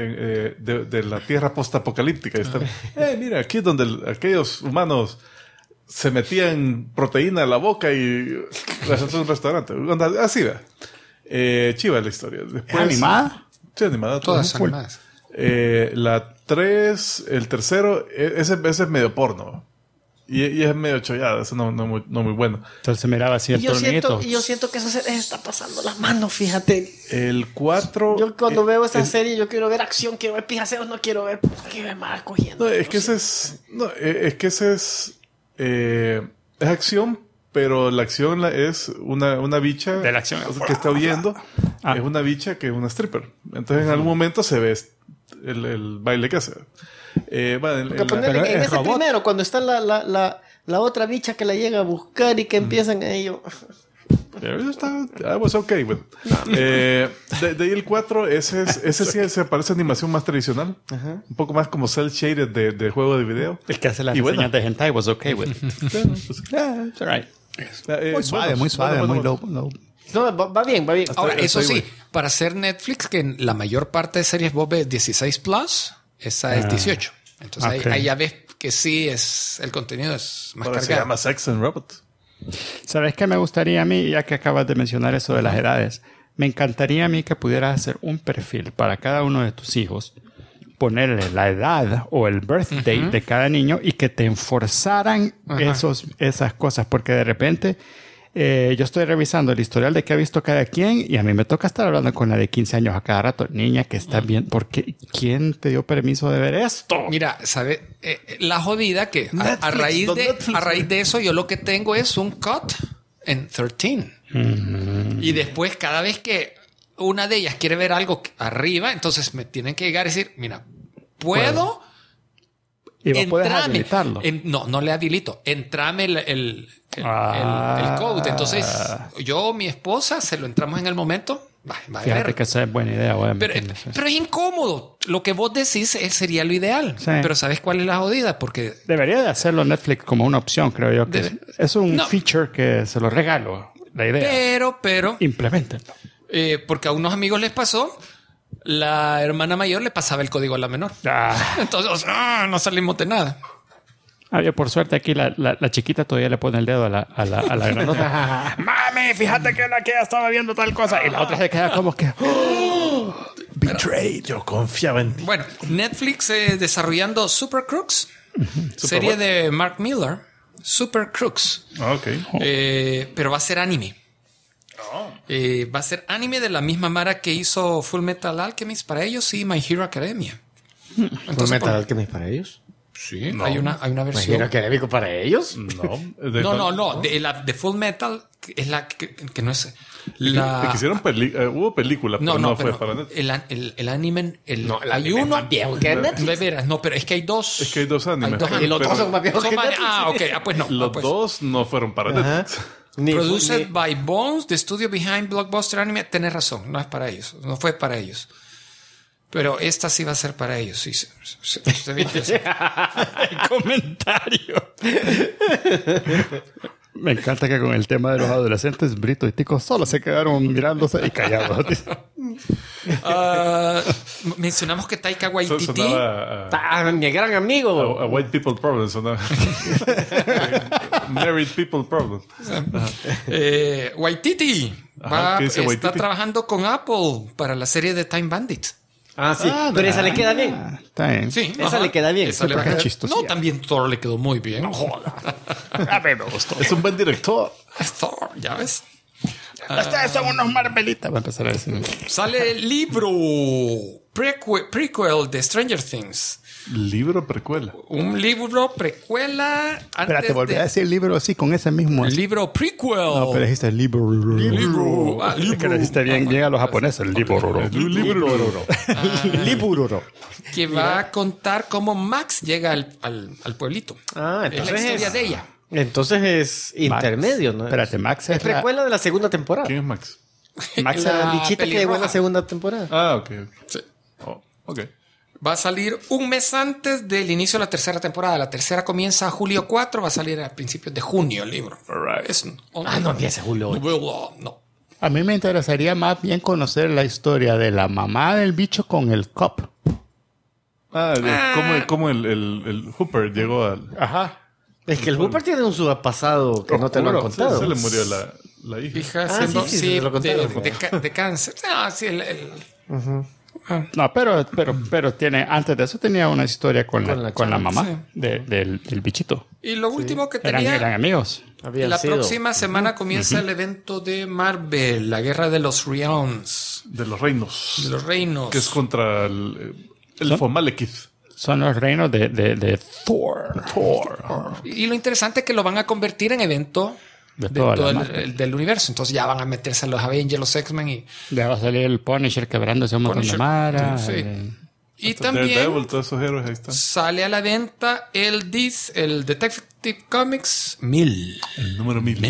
de la Tierra post-apocalíptica. Y están, mira, aquí es donde aquellos humanos se metían proteína a la boca y resultó un restaurante. Así va. Chiva la historia. Después, ¿Animada? Sí, animada. Todas Full. animadas. La 3, el tercero, ese es medio porno. Y es medio chollado, eso no muy bueno. Entonces miraba así el tornito. Y yo siento que eso se les está pasando las manos, fíjate. El 4... Yo cuando veo esa serie, yo quiero ver acción, quiero ver pijaceos, no quiero ver que me más cogiendo. No, es que ese es... No, es que ese es... es acción, pero la acción es una bicha De la acción. que está huyendo. Ah. Es una bicha que es una stripper. Entonces en algún momento se ve el baile que hace. Porque ponerle pero en es ese robot. primero, cuando está la otra bicha que la llega a buscar y que empiezan a ellos. I was okay with it. De ahí el 4, ese sí se parece a animación más tradicional. Un poco más como cel shaded de juego de video. El que hace las Y bueno. reseñas de hentai was okay with it. Bueno, pues, Yeah, it's alright. Muy suave, bueno, muy suave, bueno, muy bueno. low. No, va bien, va bien. Ahora, Estoy- eso estoy sí, para hacer Netflix, que la mayor parte de series vos ves 16 plus, esa es 18. Entonces ok. ahí ya ves que sí es el contenido es más Ahora se cargado. llama Sex and Robots. ¿Sabes qué me gustaría a mí, ya que acabas de mencionar eso de las edades? Me encantaría a mí que pudieras hacer un perfil para cada uno de tus hijos, ponerle la edad o el birthday de cada niño y que te enforzaran esas cosas, porque de repente yo estoy revisando el historial de qué ha visto cada quien y a mí me toca estar hablando con la de 15 años a cada rato. Niña, que está bien, porque ¿quién te dio permiso de ver esto? Mira, ¿sabe? La jodida que a Netflix, raíz de eso yo lo que tengo es un cut en 13. Y después cada vez que una de ellas quiere ver algo arriba, entonces me tienen que llegar y decir, mira, ¿puedo? Y vos puedes Entrame. habilitarlo. No le habilito. Entrame el code. Entonces, yo, mi esposa, se lo entramos en el momento. Va a Fíjate ver. que esa es buena idea. Voy a Pero meterle eso. es incómodo. Lo que vos decís sería lo ideal. Sí. Pero ¿sabes cuál es la jodida? Porque Debería de hacerlo Netflix como una opción, creo yo. Que es un No. feature que se lo regalo. La idea. pero Implementenlo. porque a unos amigos les pasó, la hermana mayor le pasaba el código a la menor. Entonces, no salimos de nada. Yo por suerte aquí la chiquita todavía le pone el dedo a la granota. Mami, fíjate que la que estaba viendo tal cosa. Y la otra se queda como que... Betrayed. Yo confiaba en ti. Bueno, Netflix desarrollando Super Crooks, serie de Mark Miller, Super Crooks, Ok. pero va a ser anime. Va a ser anime de la misma mara que hizo Full Metal Alchemist para ellos y My Hero Academia. Entonces, Metal Alchemist para ellos? sí, hay una versión. ¿Imagino académico para ellos? No. De Full Metal es la que no es De la. que hicieron hubo película, pero no fue pero para Netflix. el anime. El hay anime uno. más viejo que Netflix. De veras, no, pero es que hay dos. Es que hay dos animes. Y los dos son más viejos Son que más- Netflix. ok, pues no. Los pues. dos no fueron para Netflix. Produced by Bones, the studio behind Blockbuster Anime. Tenés razón, no es para ellos. No fue para ellos. Pero esta sí va a ser para ellos. Sí, se ve interesante. El comentario. Me encanta que con el tema de los adolescentes, Brito y Tico solo se quedaron mirándose y callados. Mencionamos que Taika Waititi... Sonaba Mi gran amigo. a white people problem. Sonaba. Married people problem. Waititi ¿qué dice Waititi? está trabajando con Apple para la serie de Time Bandits. Ah, sí. Pero esa le queda bien. Está bien. Sí, Esa le queda bien. Esa le va a porque es quedar- chistosilla. No, también Thor le quedó muy bien. No joda. A mí me gustó. Es un buen director. Thor, ya ves. Ustedes son unos Marvelitas. Va a empezar a decir. Sale el libro prequel de Stranger Things. Libro precuela. Un libro precuela antes Espérate, volví a decir el libro así, con ese mismo. El libro prequel. No, pero dijiste el libro. Libro. Ah, Es que le hiciste bien a los japoneses. El libro. Libro. Que va a contar cómo Max llega al pueblito. Ah, Es la entonces historia de ella. Entonces es intermedio, ¿no? Espérate, Max Es es la... precuela de la segunda temporada. ¿Quién es Max? Max La era... bichita que llegó en la pelirroja. segunda temporada. Ah, ok. Sí. Oh, ok. Va a salir un mes antes del inicio de la tercera temporada. La tercera comienza a julio 4, va a salir a principios de junio el libro. Es No empieza Julio. No. A mí me interesaría más bien conocer la historia de la mamá del bicho con el cop. ¿Cómo el Hooper llegó al... Ajá. Es que el Hooper tiene un pasado que no te lo han Oscuro. contado. Se le murió la hija. Hija, Ah, siendo, sí, sí, se lo contaron. de cáncer. No, sí, No, pero tiene, antes de eso tenía una historia con la chava, mamá sí. del bichito. Y lo último que Eran tenía... amigos. Habían La sido. próxima semana comienza el evento de Marvel, la guerra de los Realms, De los reinos. de los reinos. Que es contra el Fomalekith. Son los reinos de Thor. Y lo interesante es que lo van a convertir en evento De de toda todo la el, Marvel. del universo. Entonces ya van a meterse a los Avengers, los X-Men y Ya va a salir el Punisher quebrándose un montón de Punisher. mara. Sí. Y Daredevil, también todos esos héroes ahí están. sale a la venta el Detective Comics 1000. El número 1000.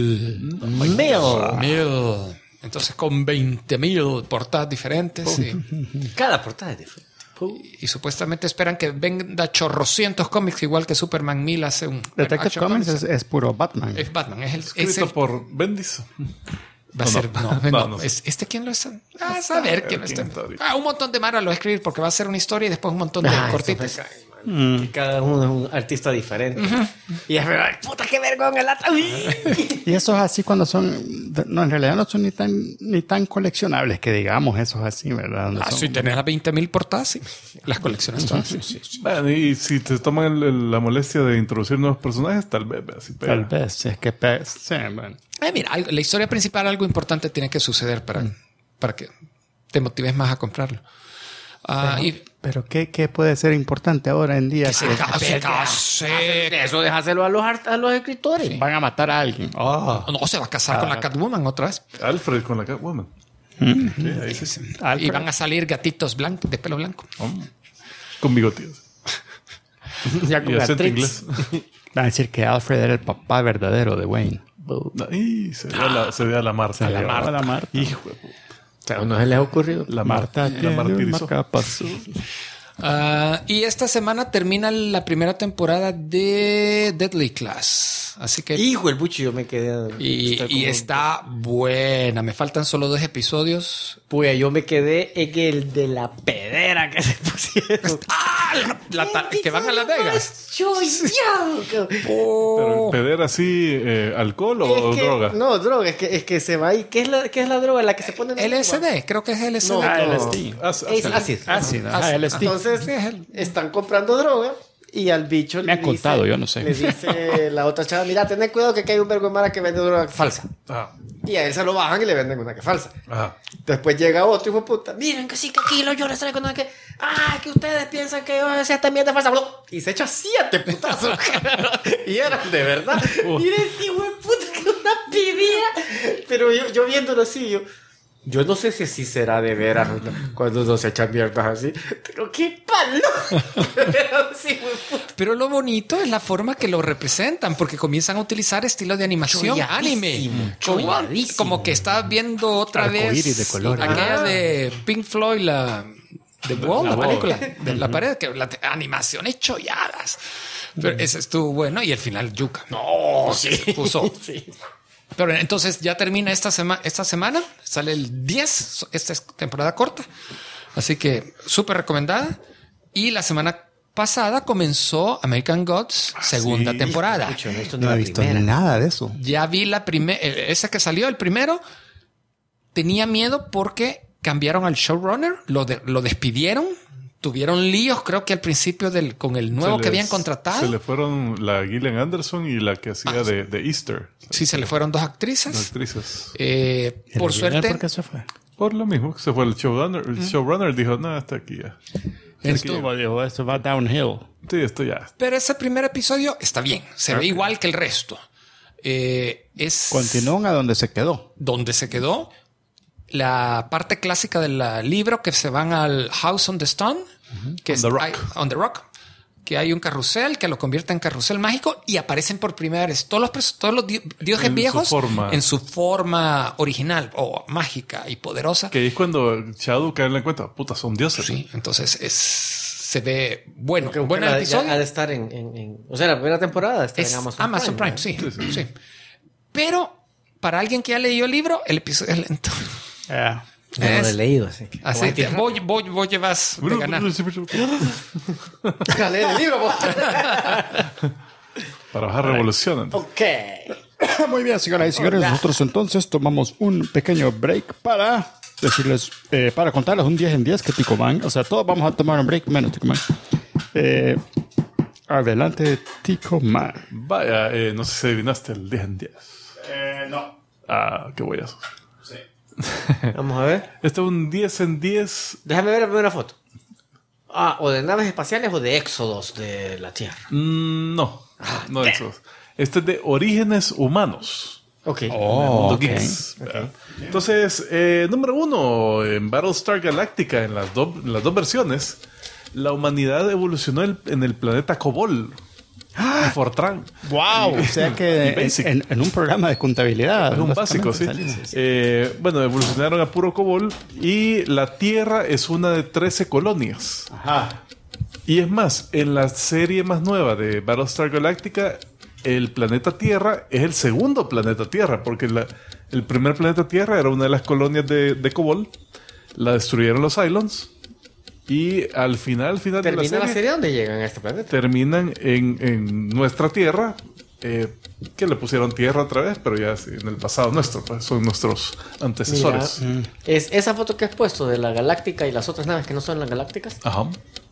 1000. Entonces con 20,000 portadas diferentes. Cada portada es diferente. Y supuestamente esperan que venda chorrocientos cómics, igual que Superman 1000 hace un... Detective Action Comics es puro Batman. Es Batman. Es Escrito el por Bendis. va a ser... No. sé. ¿Es este quién lo está? A saber quién lo está. quién está ahorita. Un montón de Mara lo va a escribir porque va a ser una historia y después un montón de cortitas. Que cada uno es un artista diferente. Y es verdad, puta, qué vergüenza el otro. Y esos así cuando son... No, en realidad no son ni tan coleccionables que digamos esos así, ¿verdad? Donde son- Si tenés las 20,000 portadas, sí. Las colecciones todas. Sí. Bueno, y si te toman la molestia de introducir nuevos personajes, tal vez. Así pega. Tal vez, si es que... sí, bueno. Mira, la historia principal, algo importante tiene que suceder para que te motives más a comprarlo. Pero ¿qué puede ser importante ahora en día? Que se case. Eso déjaselo a los escritores. Van a matar a alguien. Oh. No, se va a casar con la Catwoman otra vez. Alfred con la Catwoman. Sí, ahí sí. Alfred. Y van a salir gatitos blancos, de pelo blanco. Con bigotillos. Ya Y con acento Atrix. inglés. Van a decir que Alfred era el papá verdadero de Wayne. Y se ve a la Marta. A la Marta. Hijo de puta. O sea, no se les ha ocurrido. La Marta la tiene martirizó. una capa azul. Y esta semana termina la primera temporada de Deadly Class. Así que... Hijo, el bucho, yo me quedé. Y está buena. Me faltan solo 2 episodios. Pues yo me quedé en el de la pedera que se pusieron. Que van a Las Vegas. Pero pedir así, ¿alcohol o droga? No, droga. Es que se va ahí. ¿Qué es la droga? La que se pone en la LSD, creo que es LSD. No, LSD. Es ácido. Ácido. LSD. Entonces, están comprando droga y al bicho Me han contado, yo no sé. Le dice la otra chava, mira, tened cuidado que aquí hay un vergo de mara que vende droga falsa. Ah, Y a él se lo bajan y le venden una que es falsa. ajá. Después llega otro hijo de puta, miren que sí, que aquí yo les traigo una que... que ustedes piensan que yo sea también de falsa. Y se echa 7 putazos. Y eran de verdad. Miren, sí, hijo de puta, que una pibía. Pero yo viéndolo así, yo no sé si así será de veras cuando uno se echan mierdas así. Pero qué palo. Pero sí, hijo de puta. Pero lo bonito es la forma que lo representan, porque comienzan a utilizar estilo de animación anime. Cholladísimo. Como que estás viendo otra Arcoíris vez de colores. aquella de Pink Floyd, la The Wall, la película. De la pared, que animaciones cholladas. Pero ese estuvo bueno y el final yuca. No, sí. Se puso. Sí. Pero entonces ya termina esta semana. Sale el 10. Esta es temporada corta. Así que súper recomendada. Y la semana pasada comenzó American Gods, segunda temporada. Escucho, No he visto nada de eso. Ya vi la primera, esa que salió, el primero. Tenía miedo porque cambiaron al showrunner, lo despidieron, tuvieron líos, creo que al principio con el nuevo que habían contratado. Se le fueron la Gillian Anderson y la que hacía de Easter. Sí, se le fueron dos actrices. Las actrices. Por suerte. ¿Por qué se fue? Por lo mismo, se fue el showrunner. El showrunner dijo, no, hasta aquí ya. Esto va downhill. Sí, esto ya. Pero ese primer episodio está bien, se ve igual que el resto. Continúan a donde se quedó. Donde se quedó. La parte clásica del libro que se van al House on the Stone, que on the Rock, que hay un carrusel que lo convierte en carrusel mágico y aparecen por primera vez todos los dioses viejos en su forma original o mágica y poderosa. Que es cuando Shadow cae en la cuenta, puta, son dioses. Sí, entonces se ve bueno. Buen el episodio. Ha de estar o sea, la primera temporada está en Amazon Prime, sí. Pero para alguien que ya leyó el libro, el episodio es lento. No lo he leído, así que... Así que vos llevas de ganar. Lee el libro, vos. Para bajar revolución. Ok. Muy bien, señoras y señores. Nosotros entonces tomamos un pequeño break para decirles, para contarles un 10 en 10 que Ticoman, o sea, todos vamos a tomar un break, menos Ticoman. Adelante, Ticoman. Vaya, no sé si adivinaste el 10 en 10. No. Ah, qué huellazo. Sí. Vamos a ver. Este es un 10 en 10. Déjame ver la primera foto. O de naves espaciales o de éxodos de la Tierra. No, no de esos. Este es de orígenes humanos. Ok. Mundo Geeks. Entonces, número 1, en Battlestar Galactica, en las dos versiones, la humanidad evolucionó en el planeta Kobol. Y Fortran. ¡Wow! O sea que en un programa de contabilidad. Es un básico, sí. Bueno, evolucionaron a puro Kobol y la Tierra es una de 13 colonias. Ajá. Y es más, en la serie más nueva de Battlestar Galactica, el planeta Tierra es el segundo planeta Tierra, porque el primer planeta Tierra era una de las colonias de Kobol. La destruyeron los Cylons. Y al final de la serie, ¿dónde llegan a este planeta? Terminan en nuestra Tierra, que le pusieron Tierra otra vez, pero ya en el pasado nuestro, pues son nuestros antecesores. Mira, es esa foto que has puesto de la Galáctica y las otras naves que no son las galácticas. Ajá.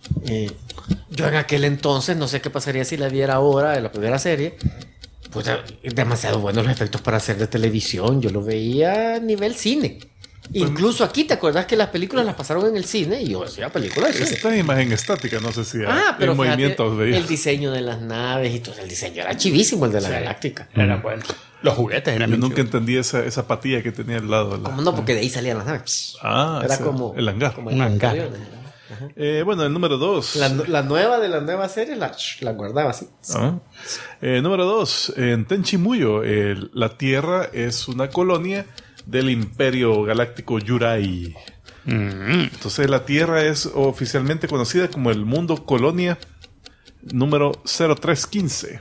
Yo en aquel entonces, no sé qué pasaría si la viera ahora en la primera serie. Pues demasiado buenos los efectos para hacer de televisión. Yo lo veía a nivel cine. Incluso aquí, ¿te acuerdas que las películas las pasaron en el cine? Y yo decía películas. Esta imagen estática, no sé si pero en movimientos veía. El diseño de las naves y todo, el diseño era chivísimo, el de la Galáctica. Era bueno. Los juguetes eran Yo nunca entendí esa patilla que tenía al lado. ¿Cómo no? Porque de ahí salían las naves. Era como el hangar. Como un hangar. Bueno, el número 2. La nueva de la nueva serie la guardaba así. Número 2. En Tenchi Muyo, la Tierra es una colonia del Imperio Galáctico Yurai. Entonces la Tierra es oficialmente conocida como el Mundo Colonia número 0315.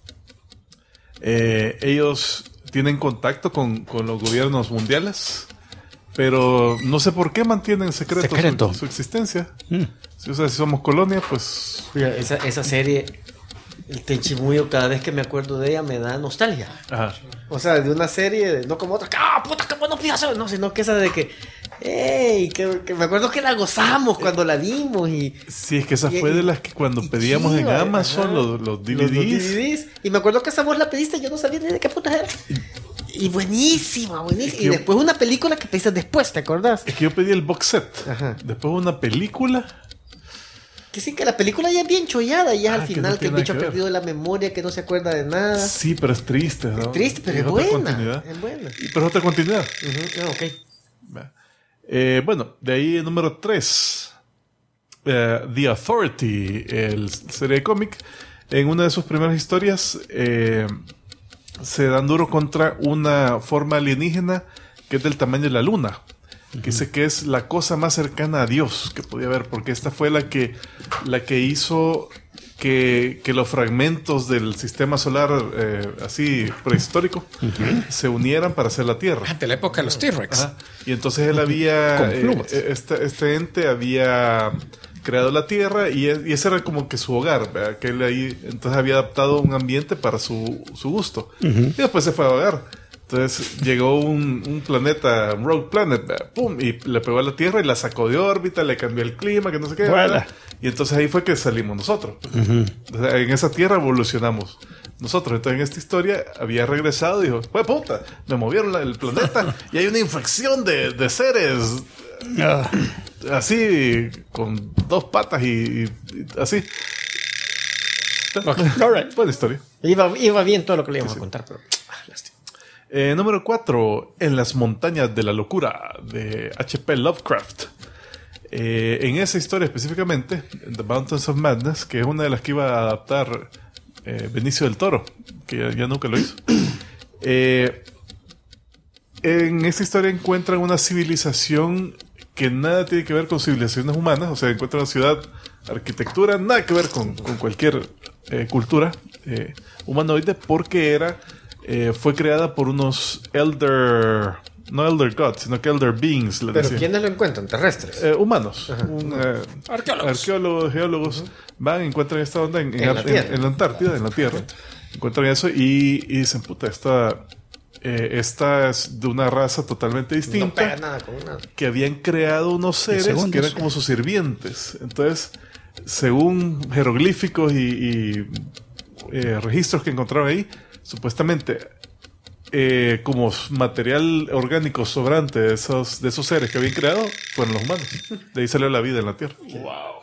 Ellos tienen contacto con los gobiernos mundiales, pero no sé por qué mantienen secreto. Su existencia. Si somos colonia, pues... Mira, esa serie, el Tenchi Muyo, cada vez que me acuerdo de ella me da nostalgia. Ajá. O sea, de una serie, no como otra, que puta, qué bueno pienso, no, sino que esa de que, que me acuerdo que la gozamos cuando la vimos y... Sí, es que esa fue de las que cuando pedíamos en Amazon los DVDs. Los DVDs. Y me acuerdo que esa vos la pediste, yo no sabía ni de qué puta era. Y buenísima. Y después una película que pediste después, ¿te acordás? Es que yo pedí el box set. Ajá. Después una película... Que sí, que la película ya es bien chollada, ya al final que el bicho ha perdido la memoria, que no se acuerda de nada. Sí, pero es triste, ¿no? Es triste, pero es buena. Es buena. Pero es otra continuidad. Ok. Bueno, de ahí el número 3. The Authority, el serie de cómic. En una de sus primeras historias se dan duro contra una forma alienígena que es del tamaño de la luna. que dice que es la cosa más cercana a Dios que podía haber, porque esta fue la que hizo que los fragmentos del sistema solar así prehistórico se unieran para hacer la Tierra. De la época de los T-Rex. Ajá. Y entonces él había, este ente había creado la Tierra y ese era como que su hogar, ¿verdad? Que él ahí entonces había adaptado un ambiente para su gusto. Y después se fue a vagar. Entonces llegó un planeta, un rogue planet, ¿verdad? ¡Pum! Y le pegó a la Tierra y la sacó de órbita, le cambió el clima, que no sé qué. ¿Verdad? Y entonces ahí fue que salimos nosotros. O sea, en esa Tierra evolucionamos nosotros. Entonces en esta historia había regresado y dijo, ¡pues puta! Me movieron el planeta y hay una infección de seres así, con 2 patas y así. Buena historia. Iba bien todo lo que le íbamos a contar, pero lástima. Número 4, En las montañas de la locura, de H.P. Lovecraft. En esa historia específicamente, The Mountains of Madness, que es una de las que iba a adaptar Benicio del Toro, que ya nunca lo hizo. En esta historia encuentran una civilización que nada tiene que ver con civilizaciones humanas, o sea, encuentran una ciudad, arquitectura, nada que ver con cualquier cultura humanoide, porque fue creada por unos no elder gods, sino que elder beings. ¿Pero quiénes lo encuentran? ¿Terrestres? Humanos. Arqueólogos, geólogos. Van, encuentran esta onda en la Antártida, en la Tierra. Encuentran eso y dicen, puta, esta es de una raza totalmente distinta. No pega nada con nada. Que habían creado unos seres que eran como sus sirvientes. Entonces, según jeroglíficos y registros que encontraron ahí, supuestamente como material orgánico sobrante de esos seres que habían creado fueron los humanos. De ahí salió la vida en la Tierra. Wow.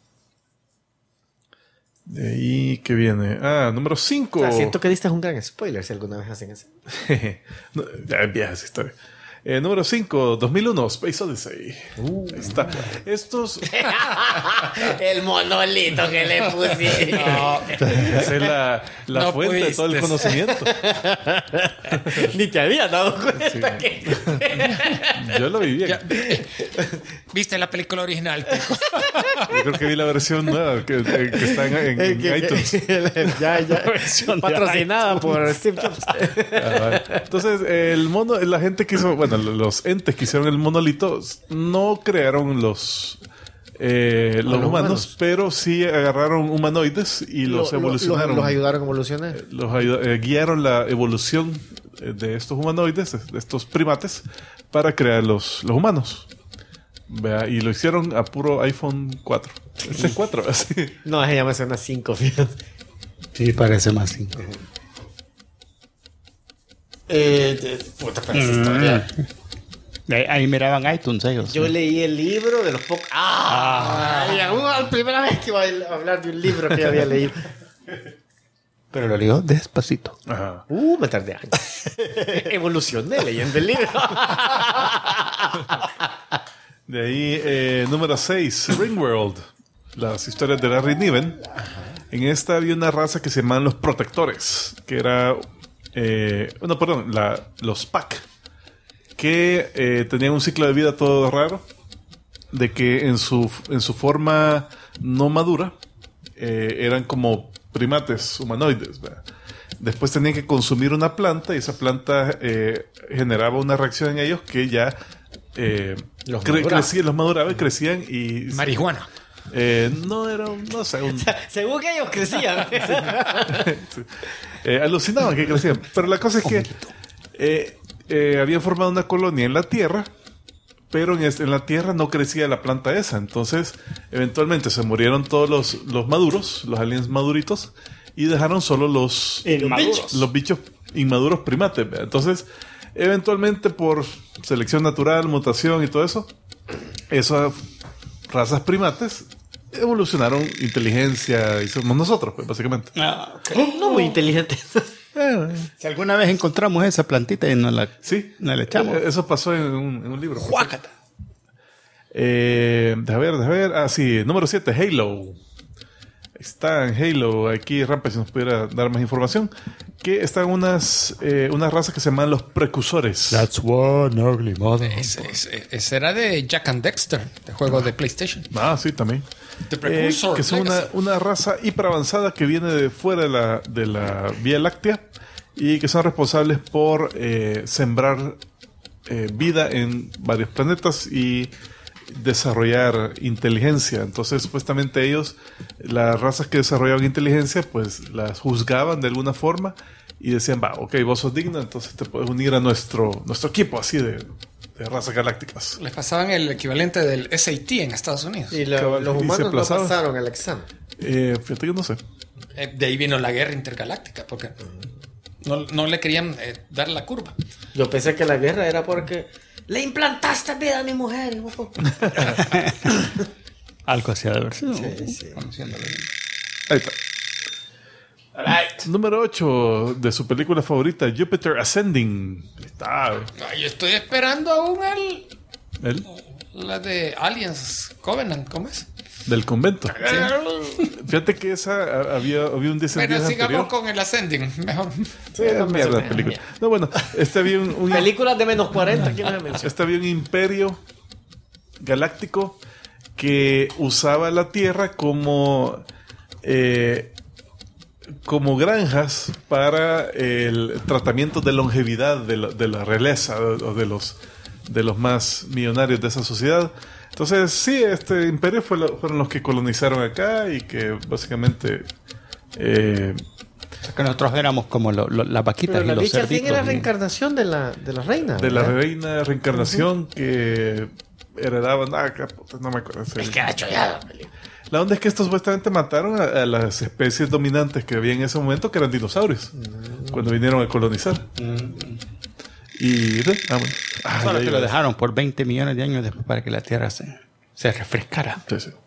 De ahí que viene. Número 5. Siento que diste un gran spoiler si alguna vez hacen eso. No, ya es vieja esa historia. Número 5, 2001, Space Odyssey. Ahí está. Estos... El monolito que le pusieron. Esa es la fuente de todo el conocimiento. Ni te había dado cuenta que... Yo lo viví. ¿Viste la película original, Pico? Yo creo que vi la versión nueva que está en iTunes. Ya. Patrocinada por Steve Jobs. Entonces, la gente que hizo, bueno, los entes que hicieron el monolito no crearon los humanos, pero sí agarraron humanoides y los evolucionaron. Los ayudaron a evolucionar. Guiaron la evolución de estos humanoides, de estos primates, para crear los humanos. Vea, y lo hicieron a puro iPhone 4. Ese 4, así. No, ella me suena 5, fíjate. Sí, parece más 5. Puta, pero esa historia. Ahí miraban iTunes ellos. Yo leí el libro de los pocos. La primera vez que iba a hablar de un libro que yo había leído. Pero lo leyó despacito. Ajá. Me tardé años. Evolucioné leyendo el libro. De ahí, número 6, Ringworld. Las historias de Larry Niven. En esta había una raza que se llamaban los Protectores, que era... los Pack, que tenían un ciclo de vida todo raro, de que en su forma no madura eran como primates humanoides, ¿verdad? Después tenían que consumir una planta y esa planta generaba una reacción en ellos que ya los maduraba y crecían y... Marihuana. No sé. Según que ellos crecían. Sí. Alucinaban que crecían. Pero la cosa es que habían formado una colonia en la Tierra, pero en la Tierra no crecía la planta esa. Entonces, eventualmente se murieron todos los maduros, los aliens maduritos, y dejaron solo los bichos inmaduros primates, ¿verdad? Entonces, eventualmente por selección natural, mutación y todo eso, esas razas primates evolucionaron inteligencia y somos nosotros, pues, básicamente. No muy inteligente. Si alguna vez encontramos esa plantita y no la echamos. Eso pasó en un libro. ¡Juácata! Deja ver. Número 7, Halo. Está en Halo, aquí Rampa, si nos pudiera dar más información, que están unas razas que se llaman los precursores. That's one ugly mother. Ese era de Jack and Dexter, de juego de PlayStation. Ah, sí, también. The Precursor que son Legacy. una raza hiper avanzada que viene de fuera de la Vía Láctea y que son responsables por sembrar vida en varios planetas y desarrollar inteligencia. Entonces, supuestamente ellos, las razas que desarrollaban inteligencia, pues las juzgaban de alguna forma y decían, va, ok, vos sos digno, entonces te puedes unir a nuestro equipo así de razas galácticas. Les pasaban el equivalente del SAT en Estados Unidos. Y Cabal, los y se humanos no aplazaban. pasaron el examen. Fíjate que no sé. De ahí vino la guerra intergaláctica, porque no le querían dar la curva. Yo pensé que la guerra era porque le implantaste vida a mi mujer. hijo de puta. Algo así ha de haber sido. Sí. Ahí está. Número 8 de su película favorita, Jupiter Ascending. Ahí está. Ay, yo estoy esperando aún ¿El? la de Aliens Covenant, ¿cómo es? Del convento. Fíjate que esa había un 10 Pero días sigamos anterior. con el Ascending, mejor. Sí, Era no me mierda de suena. película. No, bueno, había un Películas de menos 40, ¿quién me menciona? había un imperio galáctico que usaba la Tierra como granjas para el tratamiento de longevidad de la realeza o de los más millonarios de esa sociedad. Entonces, sí, este imperio fueron los que colonizaron acá y que básicamente... O sea, que nosotros éramos como las vaquitas Pero y la los bicha al fin cerditos. era reencarnación de la reina. de la ¿verdad? reina reencarnación que heredaban... no me acuerdo. Es que era chollada la película. La onda es que estos supuestamente mataron a las especies dominantes que había en ese momento, que eran dinosaurios, cuando vinieron a colonizar. Y... bueno. Solo ya que iba. lo dejaron por 20 millones de años después para que la Tierra se refrescara. Sí, sí.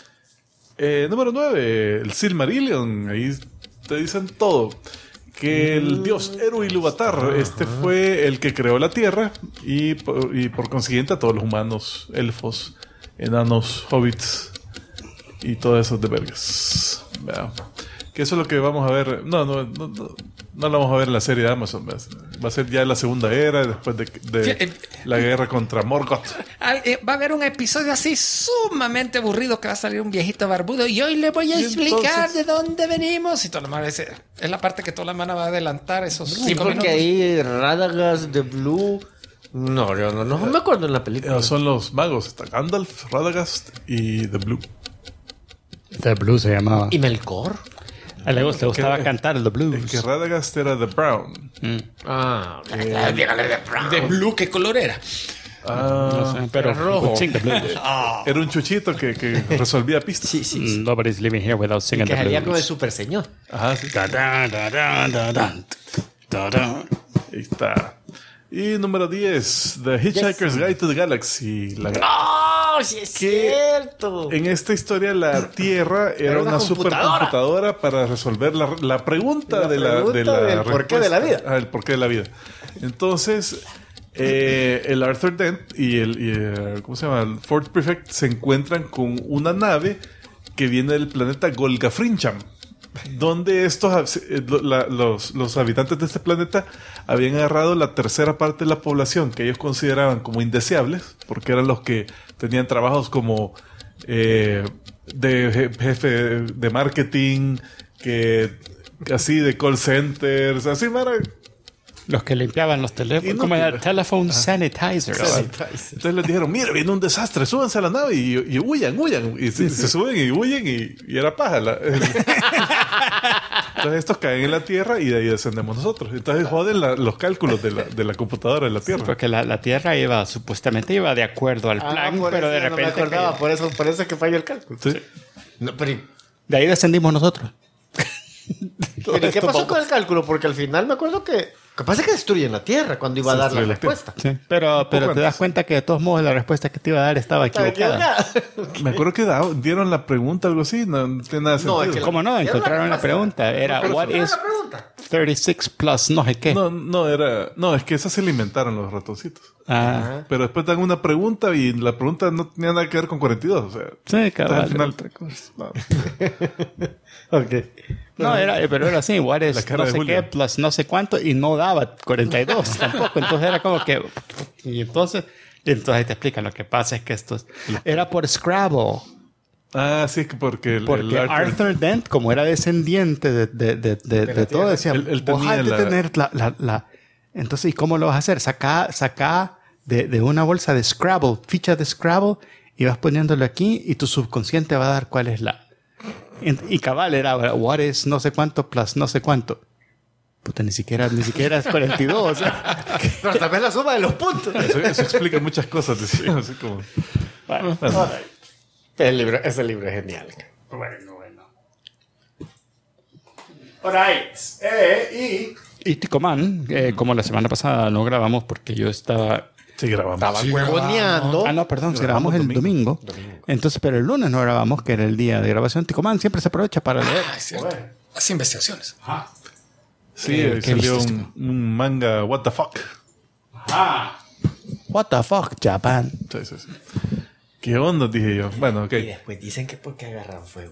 Número 9, el Silmarillion. Ahí te dicen todo. Que el dios Eru Ilúvatar, fue el que creó la Tierra y por consiguiente a todos los humanos, elfos, enanos, hobbits y todo eso de vergas. Vea. Que eso es lo que vamos a ver. No lo vamos a ver en la serie de Amazon. Va a ser ya la segunda era después de la guerra contra Morgoth. Va a haber un episodio así sumamente aburrido que va a salir un viejito barbudo y hoy le voy a Y explicar entonces- de dónde venimos. Y toda la mano es la parte que toda la mano va a adelantar esos Sí, 5 porque minutos. ahí Radagast, The Blue. No, yo no me acuerdo en la película. Son los magos. Está Gandalf, Radagast y The Blue. The Blue se llamaba. ¿Y Melkor? A él le gustaba cantar The Blues. Que Radagast era The Brown. Ah, ¿De blue qué color era? No sé, pero rojo. sing the blues. Era un chuchito que resolvía pistas. sí. Nobody's living here without singing Que the salía blues. con el super señor. Ajá, sí. Da, da, da, da, da, da, da, da. Ahí está. Y número 10, The Hitchhiker's Guide to the Galaxy. ¡Oh, sí es cierto! En esta historia la Tierra era una supercomputadora para resolver la pregunta La de la pregunta del porqué de la vida. El porqué de la vida. Entonces, el Arthur Dent y el ¿cómo se llama? El Fort Prefect se encuentran con una nave que viene del planeta Golgafrincham, donde los habitantes de este planeta habían agarrado la tercera parte de la población que ellos consideraban como indeseables, porque eran los que tenían trabajos como de jefe de marketing, así de call centers, así mara. Los que limpiaban los teléfonos. Inútil. Como era telephone sanitizer. Entonces les dijeron, mira, viene un desastre, súbanse a la nave y huyan. Y se suben y huyen y era paja. Entonces estos caen en la Tierra y de ahí descendemos nosotros. Entonces joden los cálculos de la computadora de la Tierra. Porque la Tierra supuestamente iba de acuerdo al plan, por pero eso de ya no me repente... acordaba, por eso es que falló el cálculo. Sí. No, pero De ahí descendimos nosotros. ¿y qué pasó con el cálculo? Porque al final me acuerdo que Capaz es que destruyen la Tierra cuando iba a dar la destruye la Tierra. respuesta. Sí, pero te antes. das cuenta que de todos modos la respuesta que te iba a dar estaba Estaba equivocada. equivocada. Me acuerdo que dieron la pregunta, algo así, no tiene nada de No, sentido. es que ¿Cómo no? Era Encontraron la la pregunta. Era, what ¿Cuál is era la pregunta? 36 plus no sé qué? No, es que esa se la inventaron los ratoncitos. Ah, Pero después dan una pregunta y la pregunta no tenía nada que ver con 42, o sea. sí, cabal. al final, otra cosa. no. Ok. No, pero era así, what La is cara no de sé Julio. qué plus no sé cuánto y no daba 42 tampoco. Entonces era como que... Y entonces ahí te explican, lo que pasa es que era por Scrabble. Ah, sí, es que porque Porque Arthur Dent, como era descendiente de todo, decía, Él vos tenía has de la- tener la... Entonces, ¿y cómo lo vas a hacer? Saca de una bolsa de Scrabble, fichas de Scrabble, y vas poniéndolo aquí, y tu subconsciente va a dar cuál es la... Y cabal era, what is no sé cuánto plus no sé cuánto. Puta, ni siquiera es 42. O sea, Pero tal vez la suma de los puntos. Eso explica muchas cosas, decía, así como... bueno. Ese libro es genial. Bueno. Alright. Y Ticoman, como la semana pasada no grabamos porque yo estaba... Sí, grabamos. Estaba huevoneando. Ah, no, perdón, si Grabamos grabamos el domingo. Entonces, pero el lunes no grabamos, que era el día de grabación. Ticoman siempre se aprovecha para leer. Ah, es cierto. Hace investigaciones. Sí, ¿Qué salió viste? un manga, what the fuck. What the fuck, Japan. Sí. ¿Qué onda? Dije yo. Bueno, ok. Y después dicen que porque agarran fuego.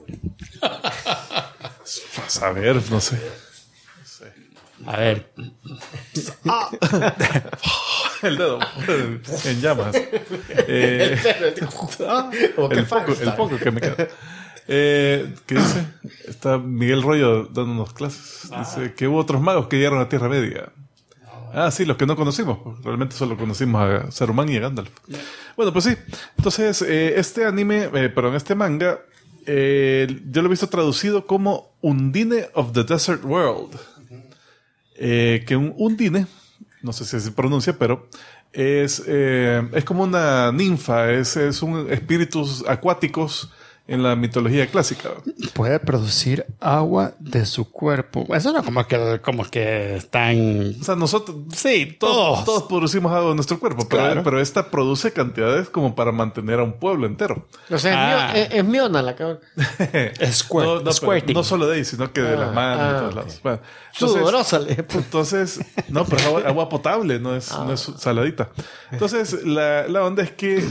Pues, a ver, no sé. A ver, El dedo en llamas. O que El poco que me queda. ¿Qué dice? Está Miguel Rollo dándonos clases. Dice que hubo otros magos que llegaron a Tierra Media. Ah, sí, los que no conocimos. Realmente solo conocimos a Saruman y a Gandalf. Bueno, pues sí. Entonces, este anime, perdón, este manga, yo lo he visto traducido como Undine of the Desert World. Que un Undine, no sé si se pronuncia, pero es como una ninfa, es un espíritus acuáticos en la mitología clásica. puede producir agua de su cuerpo. Eso no como que están... O sea, nosotros Sí, todos producimos agua en nuestro cuerpo, Claro. pero esta produce cantidades como para mantener a un pueblo entero. O sea, es Miona la cabrón. No, Squirting. pero no solo de ahí, sino que de las manos y todos ok. lados. Bueno, entonces, Sudorosa. entonces, no, pero es agua potable, no es saladita. Entonces, la onda es que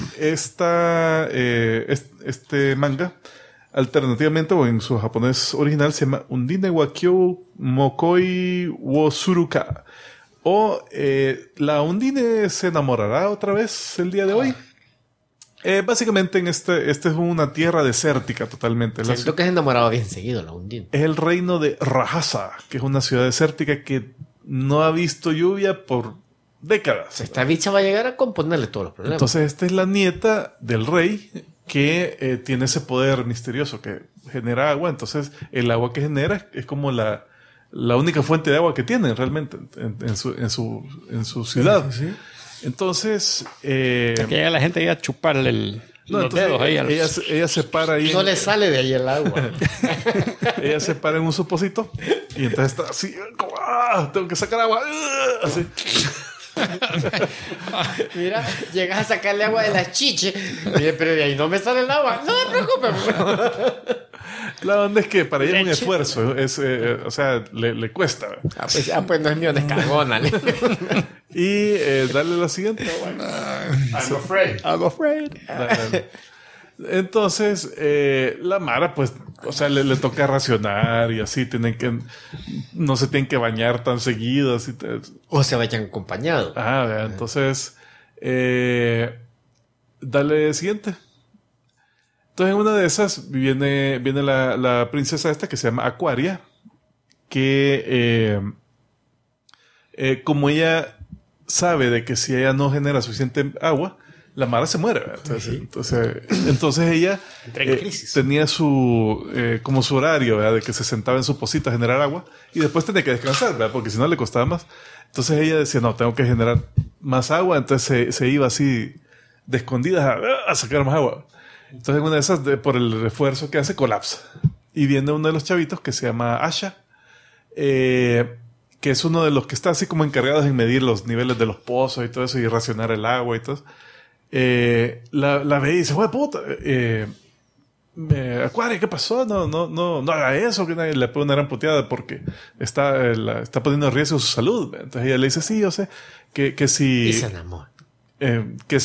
este manga, alternativamente, o en su japonés original, se llama Undine wa Kyou Mokoi wo Suruka. O la Undine se enamorará otra vez el día de hoy. Básicamente, este es una tierra desértica totalmente. La Siento que es enamorado bien seguido, la hundín. es el reino de Rajasa, que es una ciudad desértica que no ha visto lluvia por décadas. Esta bicha va a llegar a componerle todos los problemas. Entonces, esta es la nieta del rey que tiene ese poder misterioso que genera agua. Entonces, el agua que genera es como la única fuente de agua que tienen realmente en su ciudad. Entonces, Que llega la gente ahí a chuparle no, los entonces dedos ahí. ella se para ahí. no le sale de ahí el agua. Ella se para en un supósito y entonces está así, como, tengo que sacar agua. Así. Mira, llegas a sacarle agua de las chiches. Mire, pero de ahí no me sale el agua. No me preocupes. La onda es que para ella es un esfuerzo, o sea, le cuesta. Pues no es mío, es cagona. Y dale la siguiente. I'm afraid. I'm afraid. Dale. Entonces, la Mara, pues, o sea, le toca racionar y así, no se tienen que bañar tan seguido. Así, O se vayan acompañados. vea, entonces, dale siguiente. Entonces, en una de esas viene la princesa esta que se llama Aquaria, que como sabe de que si ella no genera suficiente agua, la Mara se muere, ¿verdad? Entonces ella en crisis. tenía como su horario, ¿verdad? De que se sentaba en su pocita a generar agua y después tenía que descansar, ¿verdad? Porque si no le costaba más. Entonces ella decía, no, tengo que generar más agua. Entonces se iba así de escondidas a sacar más agua. Entonces en una de esas, por el esfuerzo que hace, colapsa. Y viene uno de los chavitos que se llama Asha, que que es uno de los que está así como encargados en medir los niveles de los pozos y todo eso y racionar el agua y todo eso. La ve y dice, "Güey, puta, Acuario, ¿qué pasó? No haga eso", que nadie le pone una gran puteada porque está poniendo en riesgo su salud. Entonces ella le dice, "Sí, yo sé que si... Y se enamora. que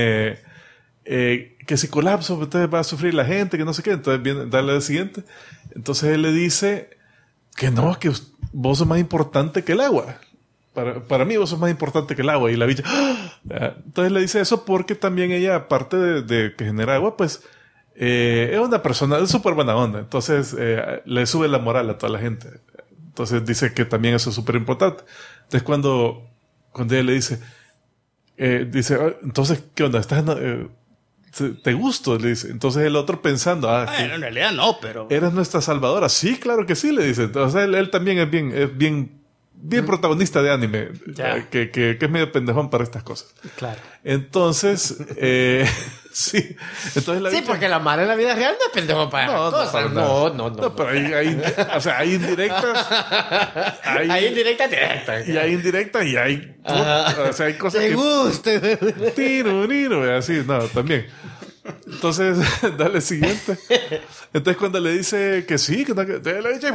si colapso, entonces va a sufrir la gente, que no sé qué". Entonces viene, dale al siguiente. Entonces él le dice que no, que vos sos más importante que el agua. Para mí vos sos más importante que el agua. Y la bicha, ¡ah! Entonces le dice eso porque también ella, aparte de que genera agua, pues es una persona, es súper buena onda. Entonces le sube la moral a toda la gente. Entonces dice que también eso es súper importante. Entonces cuando ella le dice, entonces, ¿qué onda? ¿Te gusto? Le dice. Entonces el otro pensando, Bueno, en realidad no, pero... ¿eres nuestra salvadora? Sí, claro que sí, le dice. Entonces él también es bien protagonista de anime, que es medio pendejón para estas cosas. Claro. Entonces, sí. Entonces Sí, porque la madre en la vida real no es pendejo para cosas. No. Pero hay indirectas. Hay indirecta directa. Y hay indirectas y hay... O sea, hay cosas Te gusta. Tiro, así, no, también. Entonces, dale siguiente. Entonces, cuando le dice que sí, que no, que le dice...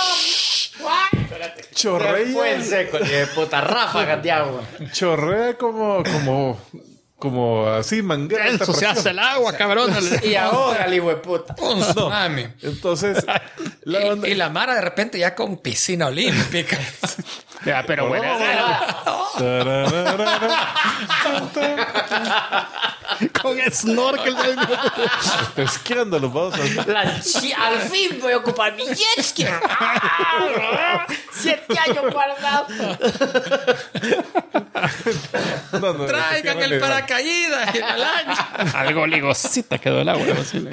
Chorrea. Fue en seco, de puta ráfagas de agua. Chorrea como así, manguera. Ensuciaste el agua, cabrón. Y ahora el hijo de puta. Un tsunami. Entonces, Y la Mara de repente ya con piscina olímpica. Ya, pero bueno. Con snorkel. Esquiando, vamos a... Al fin voy a ocupar mi jet ski. 7 años guardado. No, Traigan el paracaídas y la lancha. Algo ligosita quedó el agua.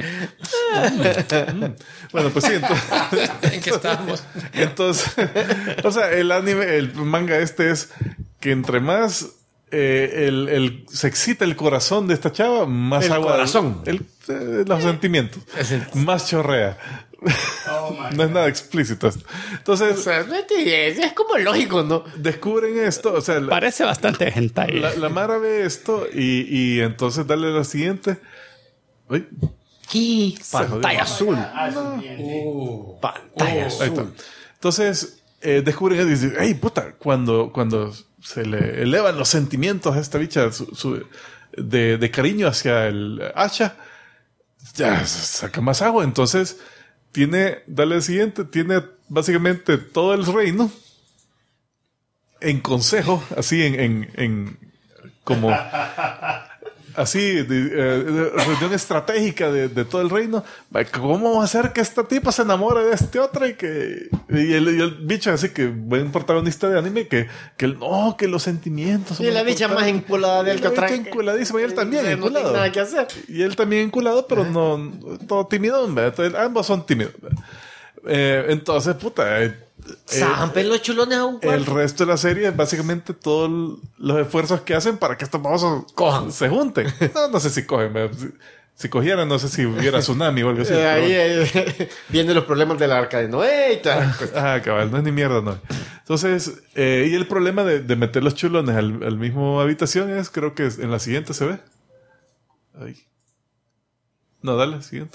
Bueno, pues sí, entonces... ¿En qué estamos? Entonces, o sea, el manga este es que entre más se excita el corazón de esta chava, más El agua. corazón. Los sentimientos. Más chorrea. No es nada explícito esto. Entonces, O sea, es como lógico, ¿no? descubren esto. O sea, Parece bastante hentai. la Mara ve esto y entonces dale la siguiente. Uy, Y pantalla azul. Pantalla ahí azul. está. Entonces, descubren y dicen, hey, puta, cuando se le elevan los sentimientos a esta bicha de cariño hacia el hacha, ya saca más agua. Entonces, dale el siguiente, tiene básicamente todo el reino en consejo, así en como... Así, reunión estratégica de todo el reino. ¿Cómo vamos a hacer que esta tipa se enamore de este otro? Y el bicho así que buen protagonista de anime que los sentimientos son Y la muy bicha más importantes. enculada del Y que la bicha otra. enculadísima y él también No enculado. tiene nada que hacer. Y él también enculado, pero no todo timidón, ¿verdad? Entonces, ambos son tímidos. Entonces, puta... Zampen los chulones a un el cuarto. resto de la serie es básicamente todos los esfuerzos que hacen para que estos babosos Cojan. se junten. No sé si cogen. Si cogieran, no sé si hubiera tsunami o algo así. Ahí vienen los problemas de la arca de Noé y tal. Cabal, no es ni mierda, no. Entonces, y el problema de meter los chulones al mismo habitación es, creo que en la siguiente se ve. Ahí. No, dale, siguiente.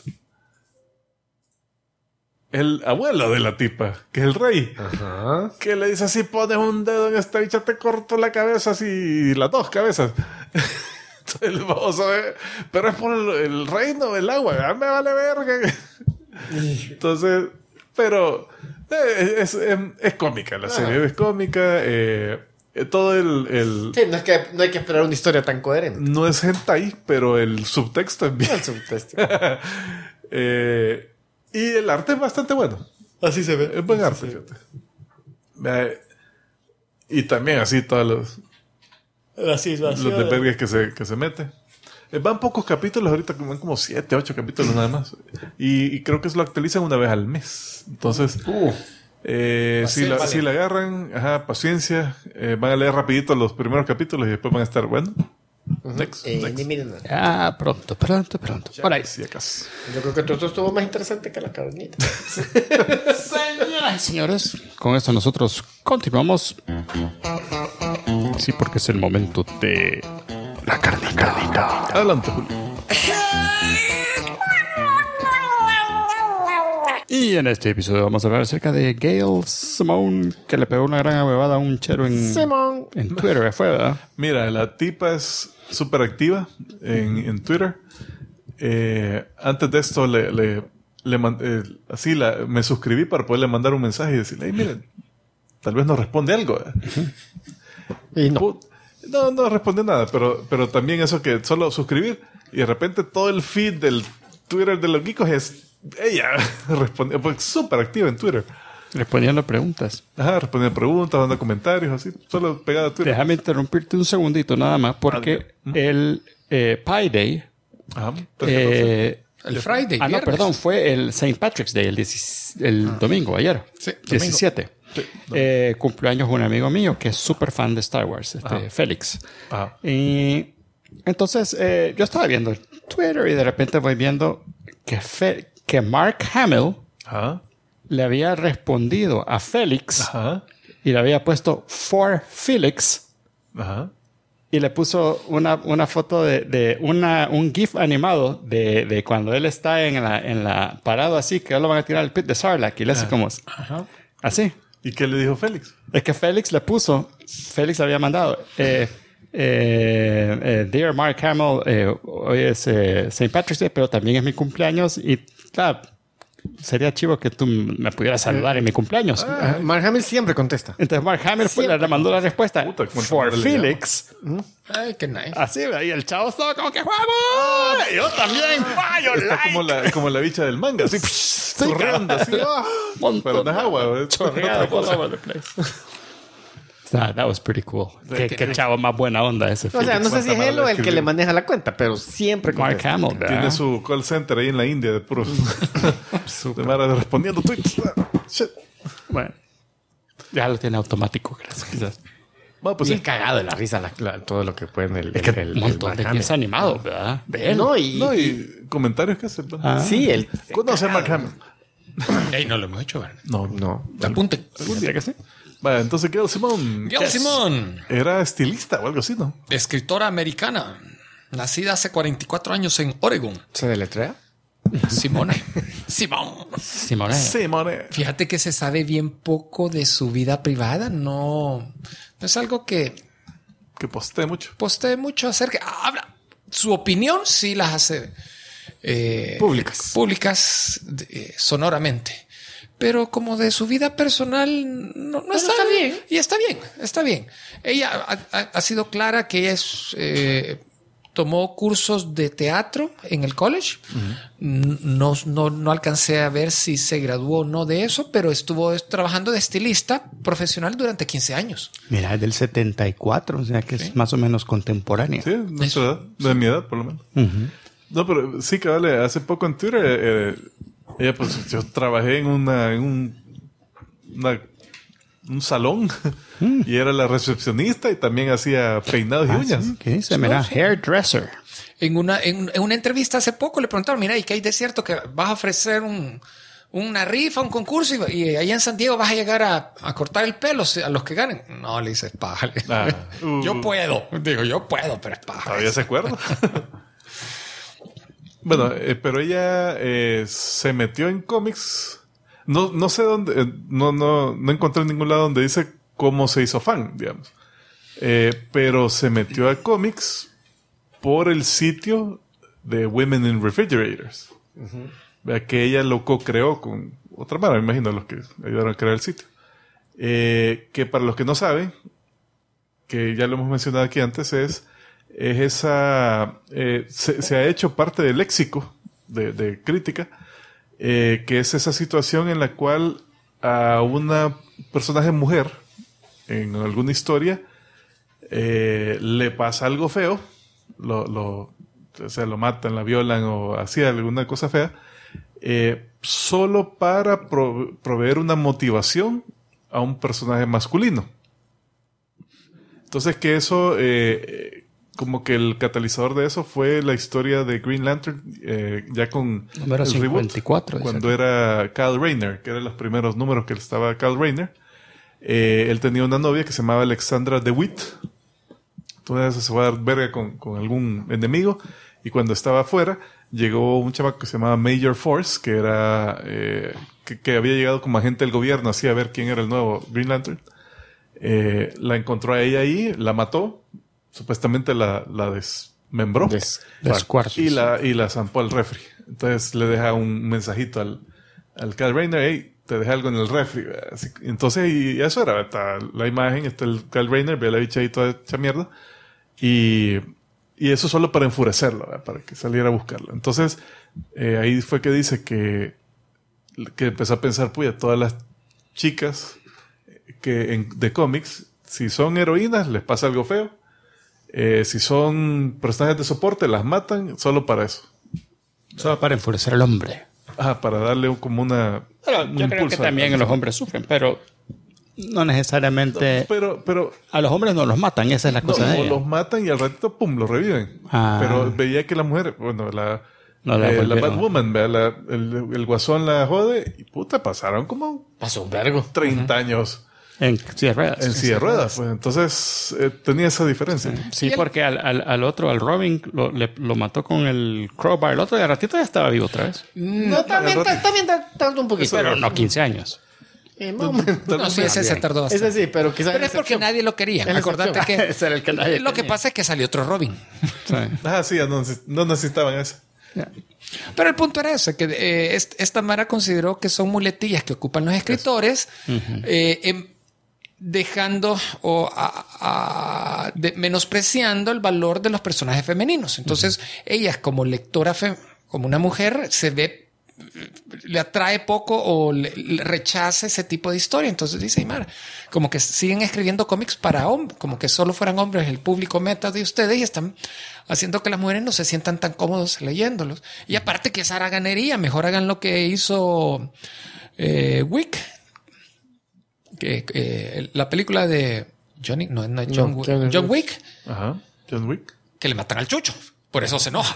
El abuelo de la tipa, que es el rey, que le dice, si pones un dedo en esta bicha te corto la cabeza, así, las 2 cabezas. Entonces el baboso, pero es por el reino del agua, ya me vale verga. Entonces, pero es cómica la serie, es cómica. Todo Sí, no hay que esperar una historia tan coherente. no es hentai, pero el subtexto es bien. El subtexto. Y el arte es bastante bueno. Así se ve. Es buen arte, fíjate. Y también así todos los de vergas que se mete. Van pocos capítulos ahorita, van como 7, 8 capítulos nada más. Y creo que lo actualizan una vez al mes. Entonces, si la agarran, paciencia. Van a leer rapidito los primeros capítulos y después van a estar, bueno, Next. Ni miren nada. Ah, pronto. Alright. Sí, acaso. Yo creo que todo esto estuvo más interesante que la carnita. Señoras y señores, con esto nosotros continuamos. Sí, porque es el momento de la carnita. Adelante, Julio. Y en este episodio vamos a hablar acerca de Gail Simone, que le pegó una gran huevada a un chero en Twitter, fue, ¿verdad? Mira, la tipa es súper activa en Twitter. Antes de esto me suscribí para poderle mandar un mensaje y decirle, hey, miren, tal vez nos responde algo. Y no. No responde nada, pero también eso que solo suscribir y de repente todo el feed del Twitter de los geekos es ella respondiendo, pues súper activa en Twitter. Respondiendo preguntas. Ajá, respondiendo preguntas, dando comentarios, así, solo pegada a Twitter. Déjame interrumpirte un segundito nada más, porque el Pi Day... Ajá. El Friday, no, viernes. perdón, fue el St. Patrick's Day, el domingo, ayer. Sí, domingo. 17. Cumpleaños un amigo mío que es súper fan de Star Wars, Félix. Ajá. Y entonces yo estaba viendo Twitter y de repente voy viendo que Mark Hamill Ajá. le había respondido a Félix Ajá. y le había puesto for Felix Ajá. y le puso una foto de un GIF animado de cuando él está en la parado así, que lo van a tirar al pit de Sarlacc y le hace como así. ¿Y qué le dijo Félix? Es que Félix había mandado Dear Mark Hamill, hoy es St. Patrick's Day, pero también es mi cumpleaños y claro, sería chivo que tú me pudieras saludar en mi cumpleaños. Mark Hamill siempre contesta. Entonces Mark Hamill le mandó la respuesta Puta, ¿cuánto for le Felix. Ay, qué nice. Así, y el chavo estaba como que ¡vamos! Yo también, fallo, Está como la bicha del manga, así, chorreando, así. Pero no es agua. Chorreado all over the place. That was pretty cool. Qué chavo más buena onda ese. O sea, no sé si es él o el que escribió. le maneja la cuenta, pero siempre Mark contesta. Hamill, ¿verdad? Tiene su call center ahí en la India de puros de Mara respondiendo tweets. Shit. Bueno, ya lo tiene automático, gracias. Quizás. Bueno, pues Y sí. es cagado de la risa todo lo que pueden Un montón de GIFs animados, ¿verdad? De él. No, Y comentarios que hacen. sí, él. ¿Conoce a Mark Hamill? Ey, no lo hemos hecho, ¿verdad? No. Apunten. ¿Algún día que sí? Vale, entonces Gail Simone Gail Simone, era estilista o algo así, ¿no? escritora americana, nacida hace 44 años en Oregon. ¿Se deletrea? Simone. Simone. Simone. Simone. Fíjate que se sabe bien poco de su vida privada. No es algo que Que postee mucho. postee mucho acerca. Habla. Su opinión sí las hace públicas sonoramente. Pero como de su vida personal no está bien. Y está bien. Ella ha sido clara que ella tomó cursos de teatro en el college. No alcancé a ver si se graduó o no de eso, pero estuvo trabajando de estilista profesional durante 15 años. Mira, es del 74, o sea que es más o menos contemporánea. Sí, de nuestra edad, de mi edad por lo menos. No, pero sí que vale, hace poco en Twitter, ella pues yo trabajé en un salón y era la recepcionista y también hacía peinados y uñas. ¿Qué dice? Mira, hairdresser. En una entrevista hace poco le preguntaron, mira, ¿y qué hay de cierto que vas a ofrecer una rifa, un concurso y allá en San Diego vas a llegar a cortar el pelo a los que ganen? No, le dices, paja. Yo puedo, pero es paja. Todavía se acuerda. Bueno, pero ella se metió en cómics. No sé dónde, no encontré en ningún lado donde dice cómo se hizo fan, digamos. Pero se metió a cómics por el sitio de Women in Refrigerators. Vea que ella lo co-creó con otra mano, me imagino, los que ayudaron a crear el sitio. Que para los que no saben, que ya lo hemos mencionado aquí antes, es esa... se ha hecho parte del léxico de crítica, que es esa situación en la cual a una personaje mujer en alguna historia le pasa algo feo, o sea, lo matan, la violan o hacía alguna cosa fea, solo para proveer una motivación a un personaje masculino. Entonces que eso como que el catalizador de eso fue la historia de Green Lantern, ya con Número el 54. reboot, cuando era Kyle Rayner, que eran los primeros números que estaba Kyle Rayner. Él tenía una novia que se llamaba Alexandra DeWitt. Entonces se fue a dar verga con algún enemigo, y cuando estaba afuera llegó un chamaco que se llamaba Major Force, que era que había llegado como agente del gobierno así a ver quién era el nuevo Green Lantern. La encontró a ella ahí, la mató, supuestamente la desmembró Descuartos. y la zampó al refri. Entonces le deja un mensajito al Kyle Rayner: hey, te dejé algo en el refri. Así, entonces, y eso era, está la imagen, está el Kyle Rayner, ve a la bicha ahí toda hecha mierda, y eso solo para enfurecerlo, ¿verdad? Para que saliera a buscarlo. Entonces ahí fue que dice que empezó a pensar, puya, todas las chicas de cómics, si son heroínas les pasa algo feo, si son personajes de soporte las matan solo para eso. Solo para enfurecer al hombre. Para darle como un Yo creo que también los hombres sufren, pero No necesariamente... Pero a los hombres no los matan, esa es la cosa de o ella. los matan y al ratito, pum, los reviven. Ah. Pero veía que la mujer, bueno, la volvieron. Batwoman, ¿vea? El guasón la jode y puta, pasaron como Pasó un vergo. 30 años En silla de ruedas. en silla de ruedas. Pues entonces tenía esa diferencia. sí, porque al otro, al Robin, lo mató con el crowbar. El otro de ratito ya estaba vivo otra vez. No, también tardó un poquito. Pero no 15 años. Más o menos. No, sí, ese se tardó bastante. Ese sí, pero quizás. Pero es porque nadie lo quería. Es la Acordate excepción. que, Ese era el que nadie lo que tenía. pasa es que salió otro Robin. Sí, ya no necesitaban eso. Pero el punto era ese, que esta Mara consideró que son muletillas que ocupan los escritores, dejando o menospreciando el valor de los personajes femeninos. Entonces, ella como lectora, como una mujer, se ve, le atrae poco o le rechaza ese tipo de historia. Entonces dice, Aymara, como que siguen escribiendo cómics para hombres, como que solo fueran hombres el público meta de ustedes, y están haciendo que las mujeres no se sientan tan cómodos leyéndolos. Y aparte que es haraganería, mejor hagan lo que hizo Wick, que la película de John Wick, Ajá. John Wick. que le matan al chucho. Por eso se enoja.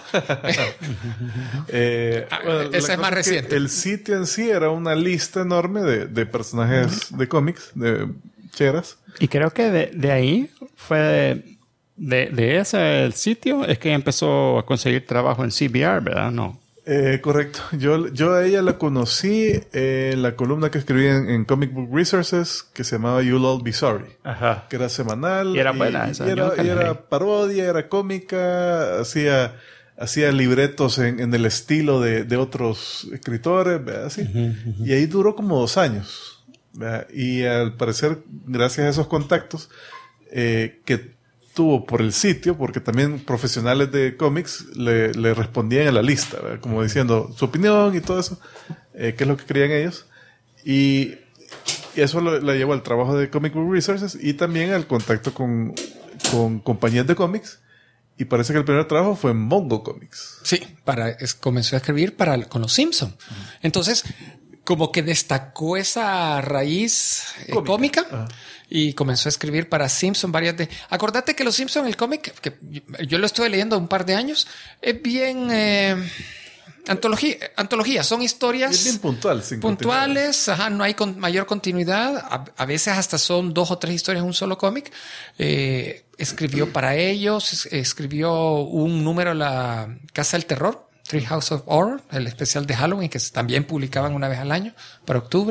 Bueno, esa la es más cosa reciente. que el sitio en sí era una lista enorme de personajes de cómics, de cheras. Y creo que de ahí fue de ese sitio es que empezó a conseguir trabajo en CBR, ¿verdad? No. Correcto. Yo a ella la conocí en la columna que escribí en Comic Book Resources, que se llamaba You'll All Be Sorry. Ajá. Que era semanal. Y era buena esa, Y yo nunca la leí. era parodia, era cómica, hacía libretos en el estilo de otros escritores, ¿verdad? Así. Y ahí duró como 2 años, ¿verdad? Y al parecer, gracias a esos contactos que tuvo por el sitio, porque también profesionales de cómics le respondían a la lista, ¿verdad? Como diciendo su opinión y todo eso, qué es lo que querían ellos. Y eso la llevó al trabajo de Comic Book Resources y también al contacto con compañías de cómics. Y parece que el primer trabajo fue en Mongo Comics. Sí, comenzó a escribir con los Simpsons. Entonces, como que destacó esa raíz cómica y comenzó a escribir para Simpson Acordate que los Simpson, el cómic, que yo lo estuve leyendo un par de años, es bien antología. Son historias Es bien puntual, sin puntuales, no hay mayor continuidad. A veces hasta son 2 o 3 historias en un solo cómic. Escribió para ellos, escribió un número, La Casa del Terror, Three House of Horror, el especial de Halloween, que también publicaban una vez al año para octubre.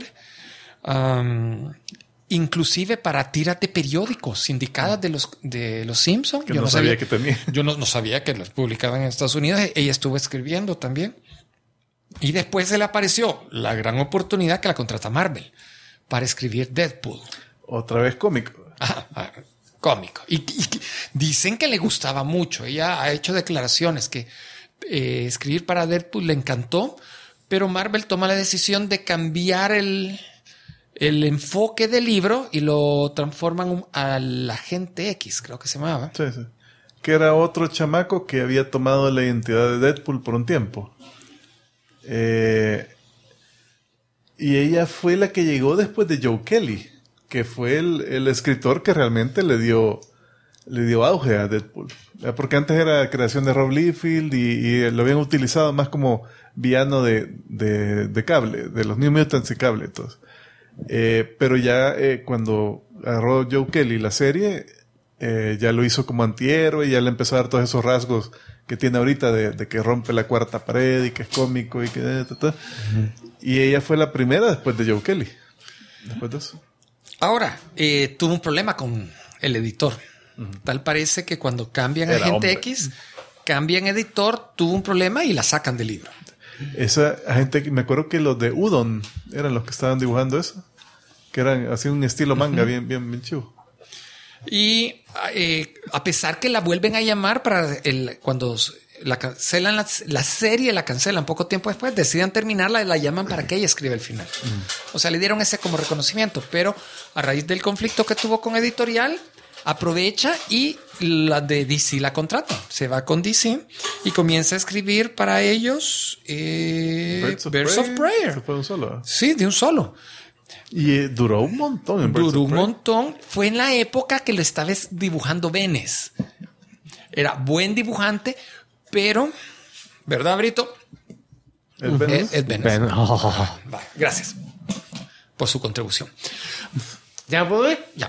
Inclusive para tiras de periódicos sindicadas de los Simpsons. Que no sabía que tenía. Yo no sabía que los publicaban en Estados Unidos. Ella estuvo escribiendo también. Y después se le apareció la gran oportunidad que la contrata Marvel para escribir Deadpool. Otra vez cómico. Cómico. Y dicen que le gustaba mucho. Ella ha hecho declaraciones que escribir para Deadpool le encantó, pero Marvel toma la decisión de cambiar el enfoque del libro y lo transforman al Agente X, creo que se llamaba. Sí. Que era otro chamaco que había tomado la identidad de Deadpool por un tiempo. Y ella fue la que llegó después de Joe Kelly, que fue el escritor que realmente le dio le dio auge a Deadpool. Porque antes era creación de Rob Liefeld y lo habían utilizado más como villano de cable, de los New Mutants y cable. Entonces. Pero ya cuando agarró Joe Kelly la serie, ya lo hizo como antihéroe y ya le empezó a dar todos esos rasgos que tiene ahorita de que rompe la cuarta pared y que es cómico y que... Y ella fue la primera después de Joe Kelly. Después de eso. Ahora, tuvo un problema con el editor. Tal parece que cuando cambian a Era Agente hombre. X, cambian editor, tuvo un problema y la sacan del libro. Esa gente, me acuerdo que los de Udon eran los que estaban dibujando eso. Que eran así un estilo manga bien chivo. Y a pesar que la vuelven a llamar para cuando la cancelan la serie, la cancelan poco tiempo después, deciden terminarla y la llaman para que ella escriba el final. O sea, le dieron ese como reconocimiento, pero a raíz del conflicto que tuvo con editorial, aprovecha y la de DC la contrata. Se va con DC y comienza a escribir para ellos Birds of Prey. Se fue un solo. Sí, de un solo. Y duró un montón en Birds Duró of un Prey. montón. Fue en la época que lo estaba dibujando Benes. Era buen dibujante, pero... ¿Verdad, Brito? ¿El Bendis? Es Benes. Va, gracias por su contribución. ¿Ya voy? Ya.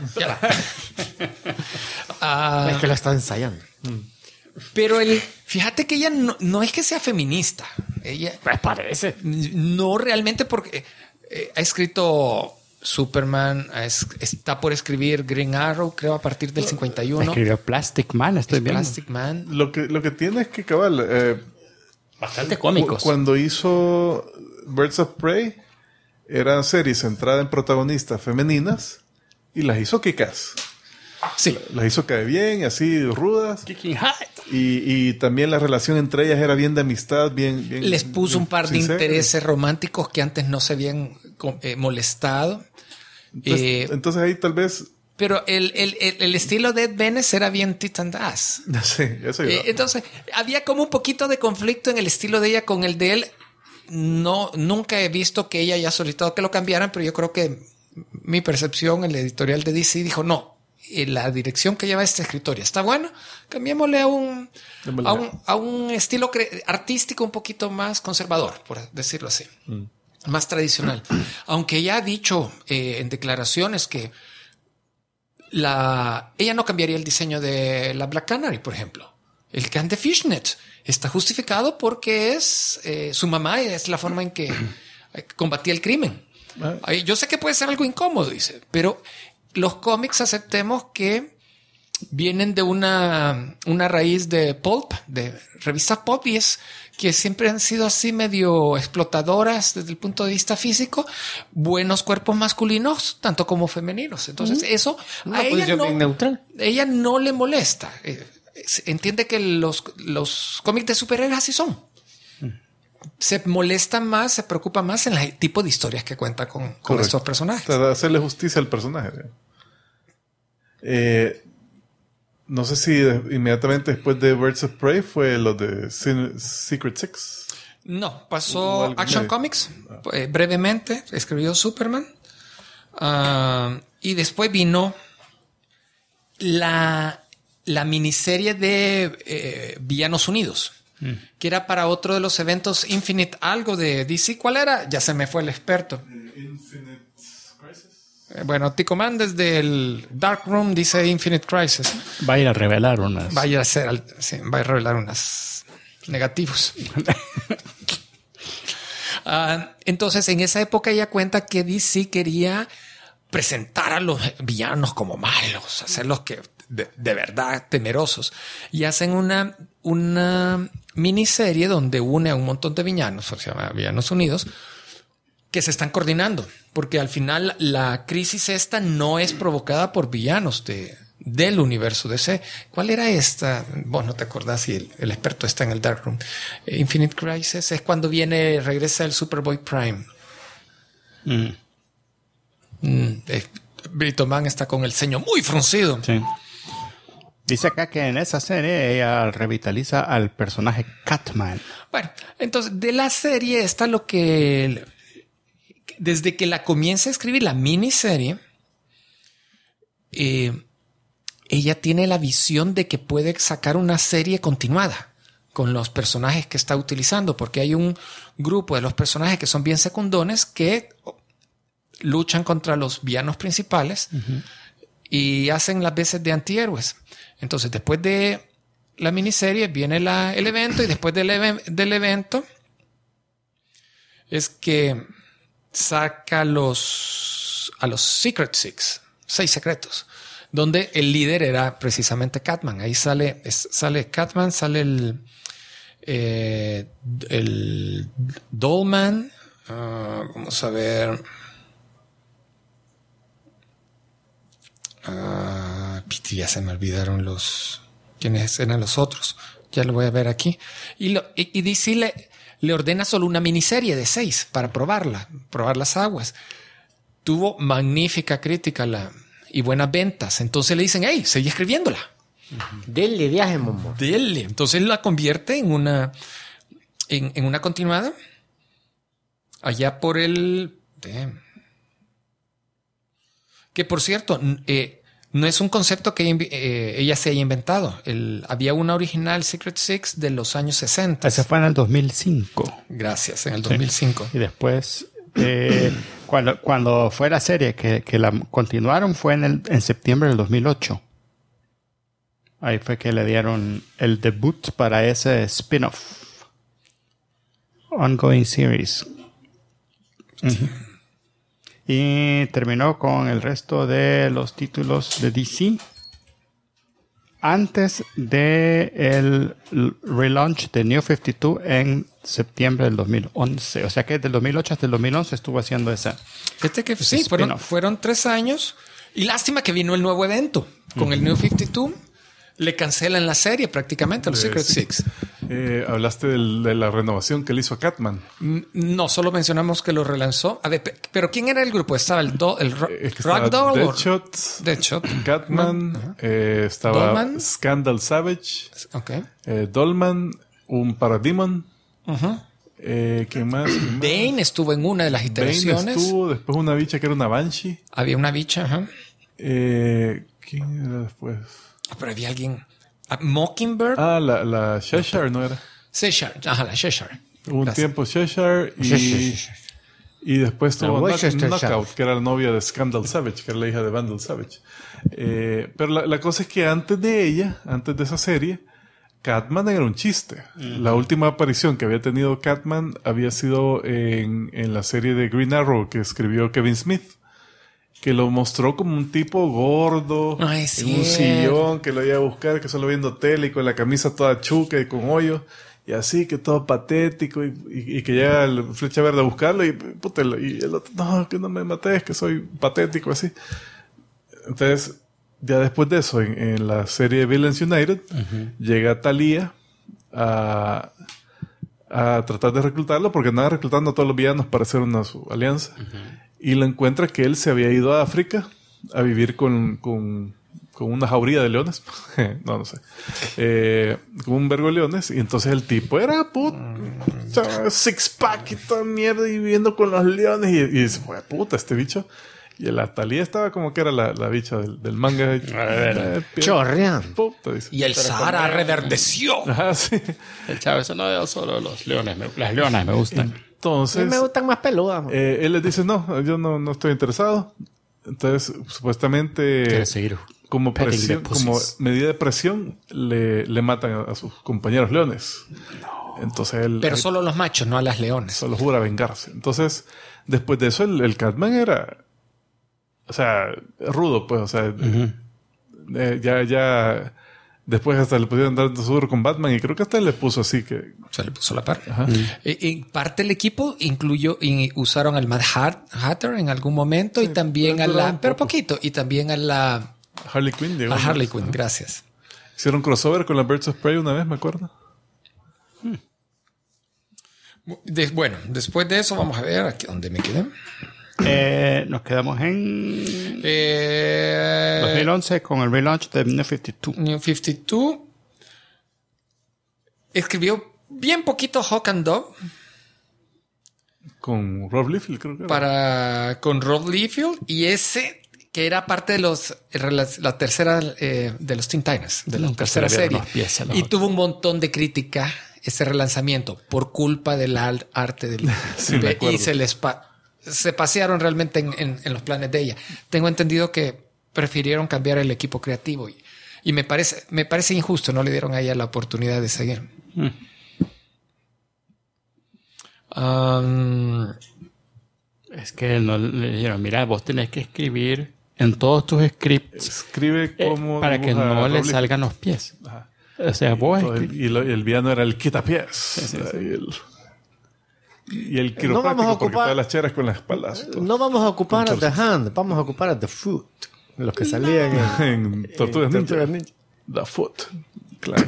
Ah, Es que la estaba ensayando. pero fíjate que ella no es que sea feminista. Ella Pues parece. no realmente porque ha escrito Superman, está por escribir Green Arrow, creo, a partir del 51. Escribió Plastic Man, estoy viendo. Plastic Man. Lo que tiene es que, cabal, Bastante cómicos. cuando hizo Birds of Prey, eran series centradas en protagonistas femeninas y las hizo kick-ass. Sí. Las hizo caer bien, así rudas. Kicking High. Y también la relación entre ellas era bien de amistad, bien Les puso un par de sincera. intereses románticos que antes no se habían molestado. Entonces ahí tal vez... Pero el estilo de Ed Benes era bien tit and ass. No sé, eso iba. Entonces, había como un poquito de conflicto en el estilo de ella con el de él. Nunca he visto que ella haya solicitado que lo cambiaran, pero yo creo que mi percepción, el editorial de DC dijo, no, la dirección que lleva esta escritoria está buena, cambiémosle a un estilo artístico un poquito más conservador, por decirlo así, más tradicional. Aunque ella ha dicho en declaraciones que ella no cambiaría el diseño de la Black Canary, por ejemplo. El can de Fishnet está justificado porque es su mamá, es la forma en que combatía el crimen. Yo sé que puede ser algo incómodo, dice, pero los cómics aceptemos que vienen de una raíz de pulp, de revistas pulp, y es que siempre han sido así medio explotadoras desde el punto de vista físico, buenos cuerpos masculinos, tanto como femeninos. Entonces eso Una a ella posición bien neutral. ella no le molesta. Entiende que los cómics de superhéroes así son. Se molesta más, se preocupa más en el tipo de historias que cuenta con estos personajes. Para hacerle justicia al personaje. No sé si inmediatamente después de Birds of Prey fue lo de Secret Six. No, O pasó algo Action medio. Comics, brevemente, escribió Superman. Y después vino la miniserie de Villanos Unidos, que era para otro de los eventos Infinite algo de DC. ¿Cuál era? Ya se me fue el experto. Infinite Crisis. Bueno, Ticoman desde el Dark Room dice Infinite Crisis. Va a ir a revelar unas. Va a revelar unas negativos. Entonces, en esa época ella cuenta que DC quería presentar a los villanos como malos, hacerlos que de verdad temerosos, y hacen una miniserie donde une a un montón de villanos, se llama Villanos Unidos, que se están coordinando, porque al final la crisis esta no es provocada por villanos del universo DC. ¿Cuál era esta? Vos no te acordás si el experto está en el Darkroom. Infinite Crisis es cuando regresa el Superboy Prime. Brito Man está con el ceño muy fruncido. Sí. Dice acá que en esa serie ella revitaliza al personaje Catman. Bueno, entonces de la serie está lo que... Desde que la comienza a escribir la miniserie, ella tiene la visión de que puede sacar una serie continuada con los personajes que está utilizando, porque hay un grupo de los personajes que son bien secundones que luchan contra los villanos principales y hacen las veces de antihéroes. Entonces, después de la miniserie viene el evento, y después del evento es que saca a los Secret Six, 6 secretos, donde el líder era precisamente Catman. Ahí sale Catman, sale el Dolman. Vamos a ver. Ya se me olvidaron quiénes eran los otros. Ya lo voy a ver aquí. Y DC le ordena solo una miniserie de 6 para probar las aguas. Tuvo magnífica crítica y buenas ventas. Entonces le dicen, hey, sigue escribiéndola. Dele viaje, Momo. Dele. Entonces la convierte en una continuada. Allá por que por cierto, no es un concepto que ella se haya inventado. Había una original Secret Six de los años 60. Ese fue en el 2005. Gracias, en el 2005. Y después, cuando fue la serie que la continuaron, fue en septiembre del 2008. Ahí fue que le dieron el debut para ese spin-off. Ongoing series. Y terminó con el resto de los títulos de DC antes de el relaunch de New 52 en septiembre del 2011. O sea que del 2008 hasta el 2011 estuvo haciendo esa. Fíjate que sí, fueron 3 años. Y lástima que vino el nuevo evento. Con el New 52 le cancelan la serie prácticamente a los Secret Six. Hablaste de la renovación que le hizo a Catman. No, solo mencionamos que lo relanzó. A ver, pero ¿quién era el grupo? ¿Estaba el Ragdoll? Deadshot, Catman, estaba Dolman. Scandal Savage, Okay. Dolman, un Parademon. ¿Quién más? Bane estuvo en una de las iteraciones. Bane estuvo, después una bicha que era una Banshee. Había una bicha, ajá. ¿Quién era después? Pero había alguien. Mockingbird. La Cheshire, ¿no era? Cheshire. Ajá, la Cheshire. Hubo un tiempo Cheshire y después tuvo Knockout, que era la novia de Scandal Savage, que era la hija de Vandal Savage. Pero la cosa es que antes de esa serie, Catman era un chiste. La última aparición que había tenido Catman había sido en la serie de Green Arrow que escribió Kevin Smith, que lo mostró como un tipo gordo, en un sillón, que lo iba a buscar, que solo viendo tele y con la camisa toda chuca y con hoyos, y así, que todo patético, y que llega el Flecha Verde a buscarlo, y puta, y el otro, no, que no me mates, que soy patético, así. Entonces, ya después de eso, en la serie Villains United, llega Thalía a tratar de reclutarlo, porque andaba reclutando a todos los villanos para hacer su alianza. Y lo encuentra que él se había ido a África a vivir con una jauría de leones. No sé. Con un vergo de leones. Y entonces el tipo era six-pack y toda mierda y viviendo con los leones. Y dice, puta, este bicho. Y la Thalía estaba como que era la bicha del manga. Chorreando. Y el Sahara reverdeció. Ajá, sí. El Chávez no solo los leones. Las leonas me gustan. A Entonces, mí me gustan más peludas. él les dice, no, yo no estoy interesado. Entonces, supuestamente, Quiere seguir como petting como medida de presión, le matan a sus compañeros leones. Entonces él, Pero solo los machos, no a las leones. solo jura vengarse. Entonces, después de eso, el Catman era, o sea, rudo, pues, o sea, ya después hasta le pudieron dar seguro con Batman y creo que hasta le puso así que... Se le puso la par. En parte del equipo usaron al Mad Hatter en algún momento, y también pero poquito, y también a la Harley Quinn. a Harley Quinn, gracias. Hicieron crossover con la Birds of Prey una vez, me acuerdo. Bueno, después de eso vamos a ver aquí dónde me quedé. Nos quedamos en 2011 con el relaunch de New 52. New 52 escribió bien poquito Hawk and Dove Con Rob Liefeld, creo que era. con Rob Liefeld, y ese que era parte de la tercera de los Teen Titans, de la Nunca tercera se le serie. vieron los pies a los Y otros. tuvo un montón de crítica ese relanzamiento por culpa del arte del Sí, me acuerdo. y se pasearon realmente en los planes de ella. Tengo entendido que prefirieron cambiar el equipo creativo y me parece injusto, no le dieron a ella la oportunidad de seguir. Es que no le dijeron, mira, vos tenés que escribir en todos tus scripts Escribe como para que dibuja no le Rob Liefeld. salgan los pies. Ajá. O sea, vos Entonces, el villano era el quitapiés. Y el quiropráctico, vamos a porque ocupar- todas las cheras con las espaldas. No vamos a ocupar a The Hand, vamos a ocupar a The Foot. Los que salían En Tortugas Ninja. Tortugas Ninja. The Foot. Claro.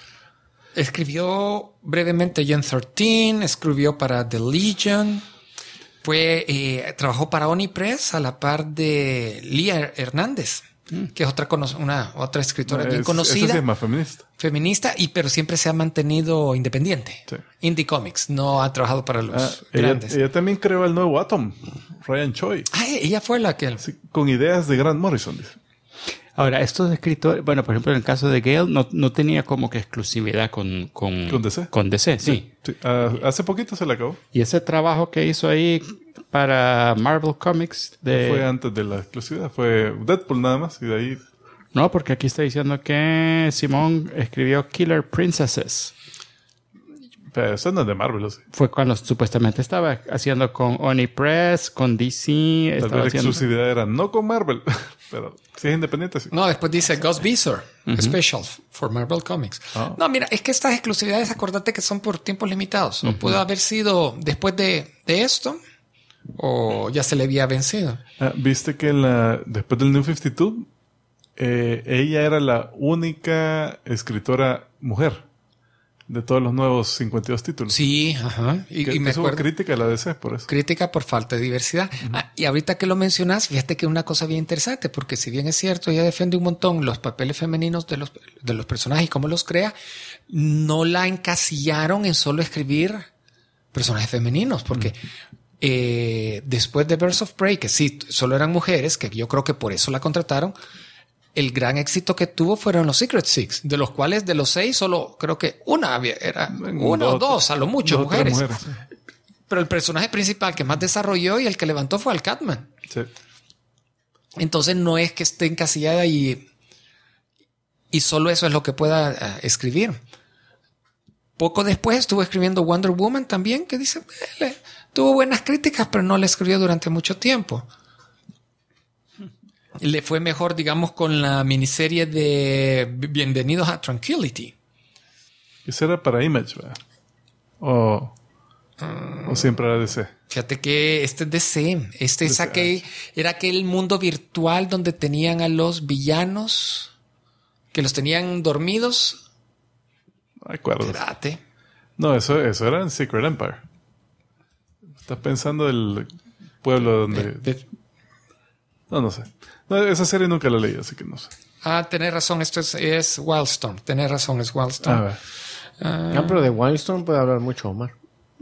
Escribió brevemente Gen 13, escribió para The Legion, trabajó para Onipress a la par de Lía Hernández, que es otra escritora bien Ese conocida, sí es más feminista. feminista, pero siempre se ha mantenido independiente. Sí. Indie Comics, no ha trabajado para los grandes. Ella también creó el nuevo Atom, Ryan Choi. Ella fue la que... Sí, con ideas de Grant Morrison. Dice. Ahora, estos escritores, bueno, por ejemplo, en el caso de Gale, no tenía como que exclusividad con DC. Con DC, sí. Sí, hace poquito se le acabó. Y ese trabajo que hizo ahí para Marvel Comics Fue antes de la exclusividad. Fue Deadpool nada más. Y de ahí. No, porque aquí está diciendo que Simón escribió Killer Princesses. Pero eso no es de Marvel. ¿O sí? Fue cuando supuestamente estaba haciendo con Onipress, con DC. Tal Estaba vez la haciendo... exclusividad era no con Marvel. Pero si es independiente, sí. No, después dice Gus Visor, Special for Marvel Comics. Ah. No, mira, es que estas exclusividades, acordate que son por tiempos limitados. O puede haber sido después de esto, o ya se le había vencido. Viste que después del New 52, ella era la única escritora mujer de todos los nuevos 52 títulos. Sí, ajá. Y que me hubo acuerdo. crítica a la DC por eso. Crítica por falta de diversidad. Y ahorita que lo mencionas, fíjate que una cosa bien interesante, porque si bien es cierto, ella defiende un montón los papeles femeninos de los personajes y cómo los crea, no la encasillaron en solo escribir personajes femeninos, porque después de Birds of Prey, que sí, solo eran mujeres, que yo creo que por eso la contrataron, el gran éxito que tuvo fueron los Secret Six, de los cuales de los 6 solo creo que una o dos, a lo mucho, dos o tres mujeres. sí. Pero el personaje principal que más desarrolló y el que levantó fue al Catman. Sí. Entonces no es que esté encasillada y solo eso es lo que pueda escribir. Poco después estuvo escribiendo Wonder Woman también, que dice, tuvo buenas críticas, pero no la escribió durante mucho tiempo. Le fue mejor, digamos, con la miniserie de Bienvenidos a Tranquility. Ese era para Image, ¿verdad? O siempre era DC. Fíjate que este es DC. Este es DC. era aquel mundo virtual donde tenían a los villanos que los tenían dormidos. No recuerdo. Espérate. No, eso era en Secret Empire. Estás pensando del pueblo donde... No sé. No, esa serie nunca la leí, así que no sé. Tenés razón. Esto es Wildstorm. Tenés razón, es Wildstorm. A ver. Pero de Wildstorm puede hablar mucho Omar.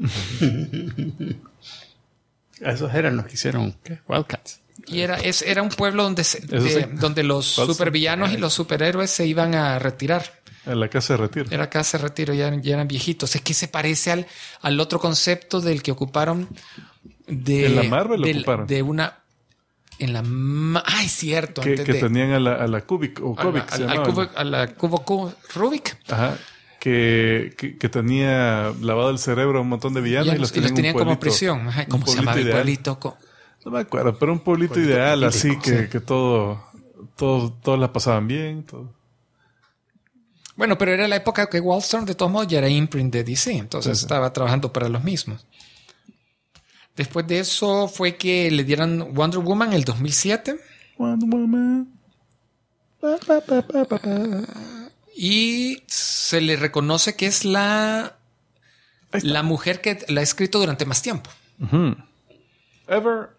Esos eran los que hicieron ¿qué? Wildcats. Y era un pueblo donde, sí. donde los Wildstorm. supervillanos y los superhéroes se iban a retirar. En la casa de retiro. Era casa de retiro, ya eran viejitos. Es que se parece al otro concepto del que ocuparon de... ¿En la Marvel lo ocuparon? De una... Ay, cierto. Que tenían a la Kubik o Kubik se llamaba. a la Cubo Rubik. Ajá. Que tenía lavado el cerebro a un montón de villanos y los tenían en un como pueblito, prisión. Ajá, ¿cómo un se llamaba el pueblito pueblito? No me acuerdo, pero un pueblito ideal así idílico, que todos la pasaban bien. Todo. Bueno, pero era la época que Wildstorm de todos modos ya era imprint de DC. Entonces estaba trabajando para los mismos. Después de eso fue que le dieran Wonder Woman en el 2007. Wonder Woman. Y se le reconoce que es la mujer que la ha escrito durante más tiempo. Ever.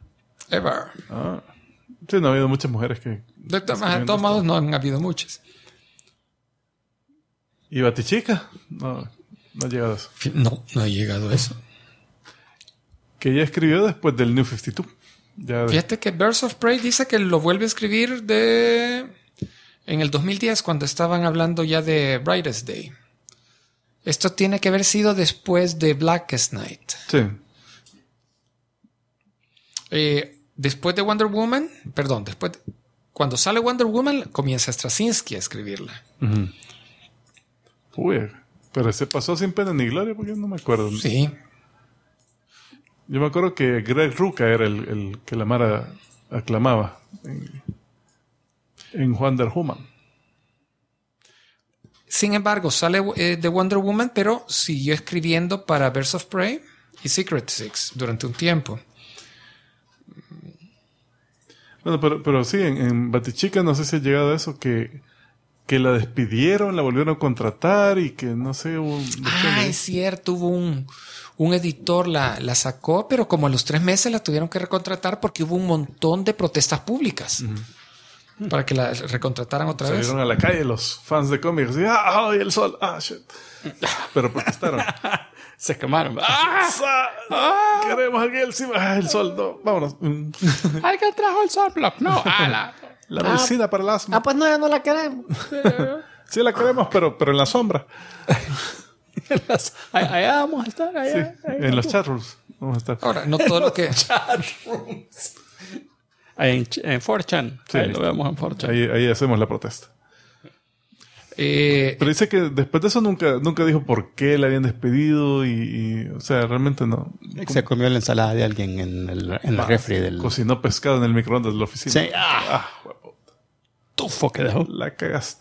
Sí, no ha habido muchas mujeres que... De todos modos no han habido muchas. ¿Y Batichica? No ha llegado a eso. No ha llegado a eso. Que ella escribió después del New 52. Ya Fíjate que Birds of Prey dice que lo vuelve a escribir en el 2010 cuando estaban hablando ya de Brightest Day. Esto tiene que haber sido después de Blackest Night. sí. Después de Wonder Woman, cuando sale Wonder Woman, comienza Straczynski a escribirla. Uy, pero se pasó sin pena ni gloria porque no me acuerdo. Sí. Yo me acuerdo que Greg Rucka era el que la Mara aclamaba en Wonder Woman. Sin embargo, sale de Wonder Woman, pero siguió escribiendo para Birds of Prey y Secret Six durante un tiempo. Bueno, pero sí, en Batichica no sé si ha llegado a eso que la despidieron, la volvieron a contratar y que no sé... Es cierto, hubo un editor la sacó, pero como a los 3 meses la tuvieron que recontratar porque hubo un montón de protestas públicas para que la recontrataran otra vez. Salieron a la calle los fans de cómics y ¡ay, el sol! ¡Ah, shit! Pero protestaron. Se quemaron. Queremos aquí el sol, no, vámonos. ¿Alguien trajo el sunblock? No, ala. La medicina para el asma. Pues no, ya no la queremos. Sí la queremos, pero en la sombra. Allá vamos a estar, allá. Sí, en los chatrooms vamos a estar. Ahora, no todo lo que... Ahí en 4chan. Sí, Ahí lo vemos en 4chan. Ahí hacemos la protesta. Pero dice que después de eso nunca dijo por qué la habían despedido y o sea, realmente no. Se comió la ensalada de alguien en la refri del... Cocinó pescado en el microondas de la oficina. Sí. Tufo que dejó. La cagaste.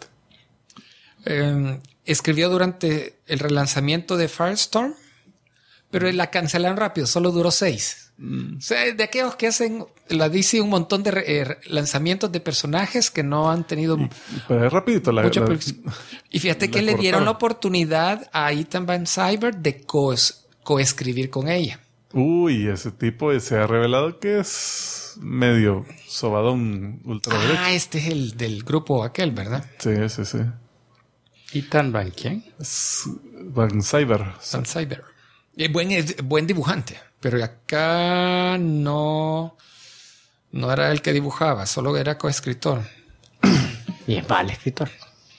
Escribió durante el relanzamiento de Firestorm, pero la cancelaron rápido, solo duró 6. O sea, de aquellos que hacen la DC un montón de lanzamientos de personajes que no han tenido Pero es rapidito mucha producción. Y fíjate que le dieron la oportunidad a Ethan Van Sciver de coescribir con ella. Uy, ese tipo se ha revelado que es medio sobadón ultraderecho. Este es el del grupo aquel, ¿verdad? Sí. ¿Ethan Van quién? Es Van Cyber. Van Sciver. Buen dibujante, pero acá no era el que dibujaba, solo era coescritor. Y es mal escritor.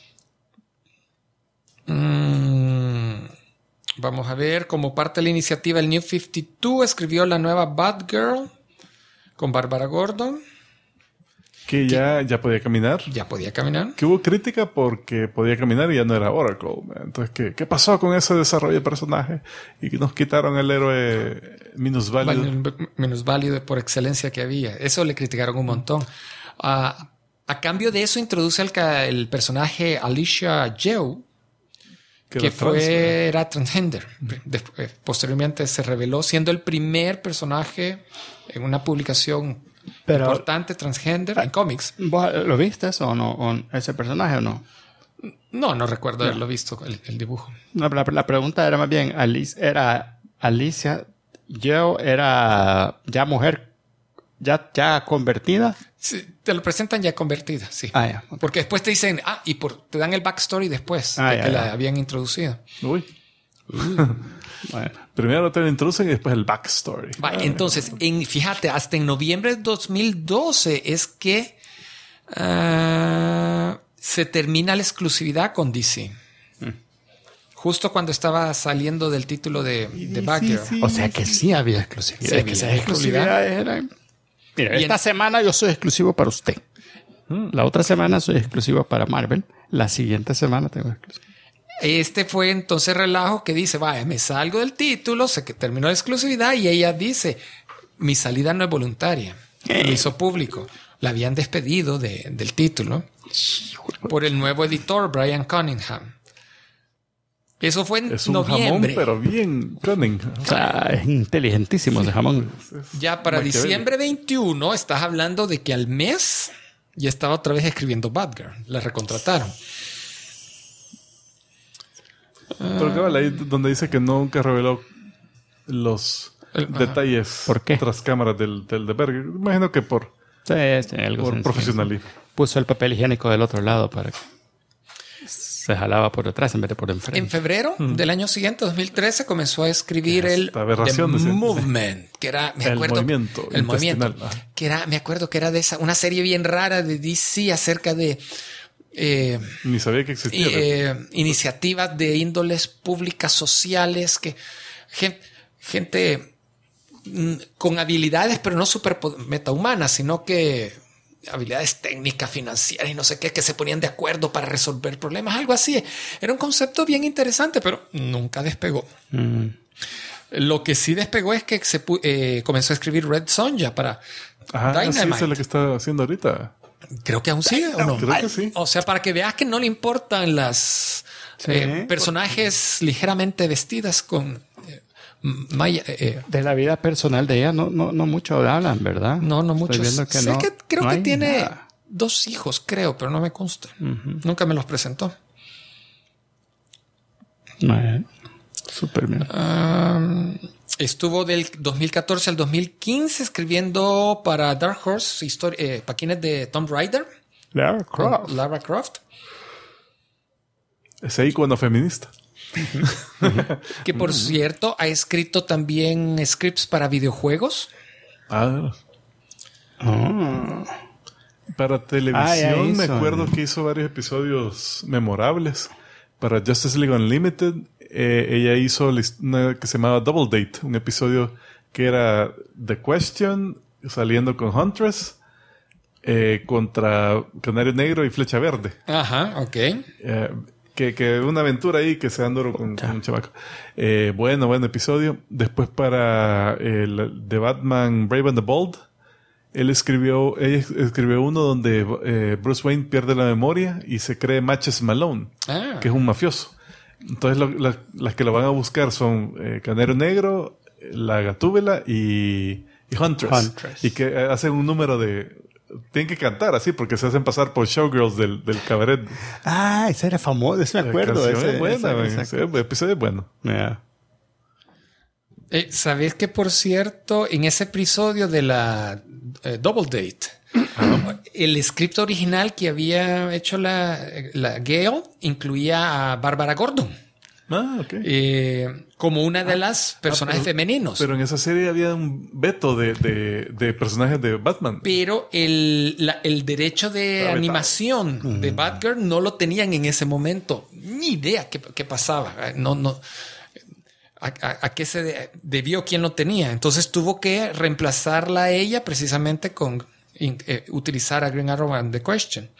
Vamos a ver, como parte de la iniciativa, el New 52 escribió la nueva Batgirl con Bárbara Gordon. Que ya podía caminar. Ya podía caminar. Que hubo crítica porque podía caminar y ya no era Oracle. Entonces, ¿qué pasó con ese desarrollo de personaje? Y que nos quitaron el héroe minusválido. Por excelencia que había. Eso le criticaron un montón. A cambio de eso, introduce el personaje Alicia Joe, que era transgender. Posteriormente se reveló siendo el primer personaje en una publicación importante transgender en cómics. ¿Vos lo viste o no? ¿O ese personaje o no? No recuerdo haberlo visto, el dibujo. No, la pregunta era más bien, ¿era Alicia Joe era ya mujer, ya convertida? Sí, te lo presentan ya convertida, sí. Ya. Okay. Porque después te dicen, te dan el backstory después de que la habían introducido. Uy. Bueno. Primero te lo introducen y después el backstory. Entonces, fíjate, hasta en noviembre de 2012 es que se termina la exclusividad con DC. Justo cuando estaba saliendo del título de Batgirl. Sí. O sea que sí había exclusividad. Sí, había exclusividad. Mira, esta semana yo soy exclusivo para usted. La otra semana soy exclusivo para Marvel. La siguiente semana tengo exclusivo. Este fue entonces relajo que dice, me salgo del título, sé que terminó la exclusividad y ella dice, mi salida no es voluntaria. Lo hizo público. La habían despedido del título por el nuevo editor, Brian Cunningham. Eso fue en noviembre. Jamón, pero bien Cunningham. O sea, es inteligentísimo ese jamón. Ya para diciembre 21 estás hablando de que al mes ya estaba otra vez escribiendo Batgirl. La recontrataron. Pero cabal, ahí donde dice que nunca reveló los detalles tras cámaras del de Berger. Imagino que por algo profesionalismo. Puso el papel higiénico del otro lado para que... Se jalaba por detrás en vez de por enfrente. En febrero del año siguiente, 2013, comenzó a escribir el Esta aberración, The decía. Movement, que era, me El acuerdo, movimiento el movimiento, intestinal. Ajá. que era, me acuerdo que era de una serie bien rara de DC acerca de Ni sabía que existía. iniciativas de índoles públicas sociales, que gente con habilidades, pero no super metahumanas, sino que habilidades técnicas, financieras y no sé qué, que se ponían de acuerdo para resolver problemas, algo así. Era un concepto bien interesante, pero nunca despegó. Lo que sí despegó es que comenzó a escribir Red Sonja para Ajá, sí, Dynamite. esa es la que está haciendo ahorita. Creo que aún sigue, ¿o no? Creo que sí. O sea, para que veas que no le importan las personajes ligeramente vestidas con malla. De la vida personal de ella no mucho hablan, ¿verdad? No Estoy muchos. viendo que Sé no- que creo no que hay tiene nada. 2 hijos, creo, pero no me consta. Nunca me los presentó. Bueno, súper bien. Estuvo del 2014 al 2015 escribiendo para Dark Horse paquines de Tomb Raider Lara con Croft. Lara Croft. Ese icono feminista. Que por cierto ha escrito también scripts para videojuegos. Ah. Para Ah, ya televisión me hizo. acuerdo que hizo varios episodios memorables. Para Justice League Unlimited, ella hizo una que se llamaba Double Date, un episodio que era The Question, saliendo con Huntress, contra Canario Negro y Flecha Verde. Ajá, ok. Que una aventura ahí que se dan duro con un chamaco. Buen episodio. Después para el de Batman Brave and the Bold, ella escribió uno donde Bruce Wayne pierde la memoria y se cree Matches Malone, que es un mafioso. Entonces las que lo van a buscar son Canario Negro, la Gatúbela y Huntress. Y que hacen un número de... Tienen que cantar así porque se hacen pasar por showgirls del cabaret. Ah, ese era famoso, ese me acuerdo. La canción Ese, es buena, ese- el episodio es bueno. Yeah. ¿Sabes que por cierto, en ese episodio de la Double Date, el script original que había hecho la Gale incluía a Bárbara Gordon Ah, ok. como una de las personajes femeninos. Pero en esa serie había un veto de personajes de Batman. Pero el derecho de Estaba animación de Batgirl no lo tenían en ese momento. Ni idea qué pasaba. No. ¿A qué se debió? ¿Quién lo tenía? Entonces tuvo que reemplazarla a ella precisamente con utilizar a Green Arrow and The Question.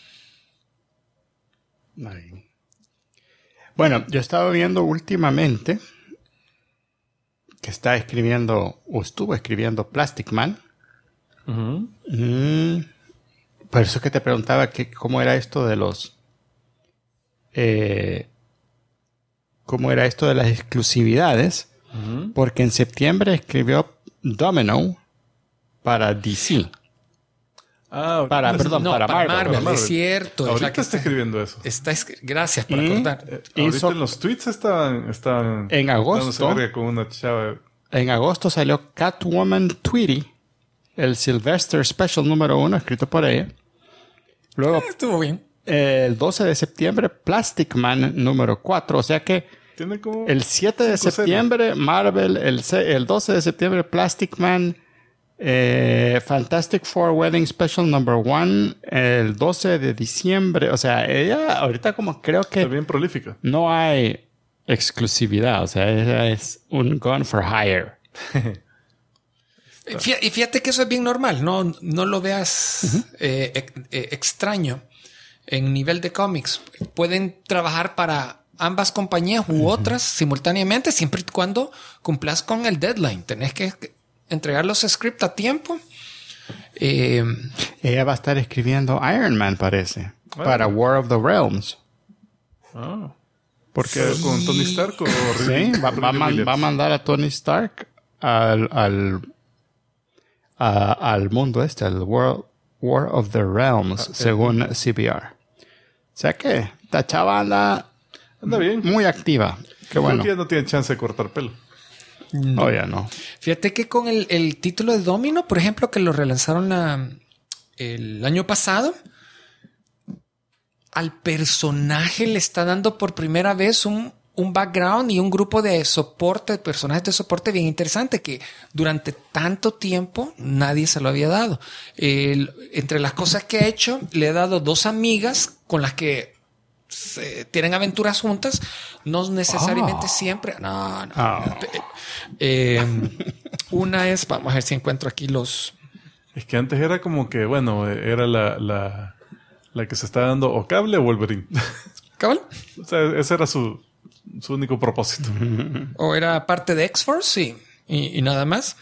Ay. Bueno, yo estaba viendo últimamente que está escribiendo, o estuvo escribiendo Plastic Man. Por eso que te preguntaba cómo era esto de los... cómo era esto de las exclusividades. Porque en septiembre escribió Domino para DC. Ah, Para Para Marvel. Marvel, es cierto. Ahorita es la que está escribiendo eso. Gracias por Y- acordar. Ahorita hizo- en los tweets estaban En agosto. dándose verga con una chava. En agosto salió Catwoman Tweety, el Sylvester Special número 1, escrito por ella. Luego, Estuvo bien. el 12 de septiembre, Plastic Man número 4. O sea que Tiene como... el 7 de 5 septiembre, Marvel. El 12 de septiembre, Plastic Man. Fantastic Four Wedding Special number 1. El 12 de diciembre. O sea, ella ahorita como creo Está que bien prolífica. no hay exclusividad. O sea, ella es un gun for hire. Y fíjate que eso es bien normal. No lo veas extraño en nivel de cómics. Pueden trabajar para ambas compañías u otras simultáneamente, siempre y cuando cumplas con el deadline. Tenés que entregar los scripts a tiempo. Ella va a estar escribiendo Iron Man, parece. Para War of the Realms. Ah. Porque ¿Con Tony Stark o sí, va a mandar a Tony Stark al mundo al War of the Realms, según CBR. O sea que esta chava anda bien. muy activa. Qué Creo bueno. que ya no tiene chance de cortar pelo. Oh, ya no. Fíjate que con el título de Domino, por ejemplo, que lo relanzaron el año pasado, al personaje le está dando por primera vez un background y un grupo de soporte, personajes de soporte bien interesante que durante tanto tiempo nadie se lo había dado. Entre las cosas que ha hecho, le he dado 2 amigas con las que tienen aventuras juntas, no necesariamente siempre. No. Una es, vamos a ver si encuentro aquí los... Es que antes era como que, bueno, era la que se está dando o cable o Wolverine. ¿Cabal? O sea, ese era su único propósito. O era parte de X-Force, sí. Y nada más.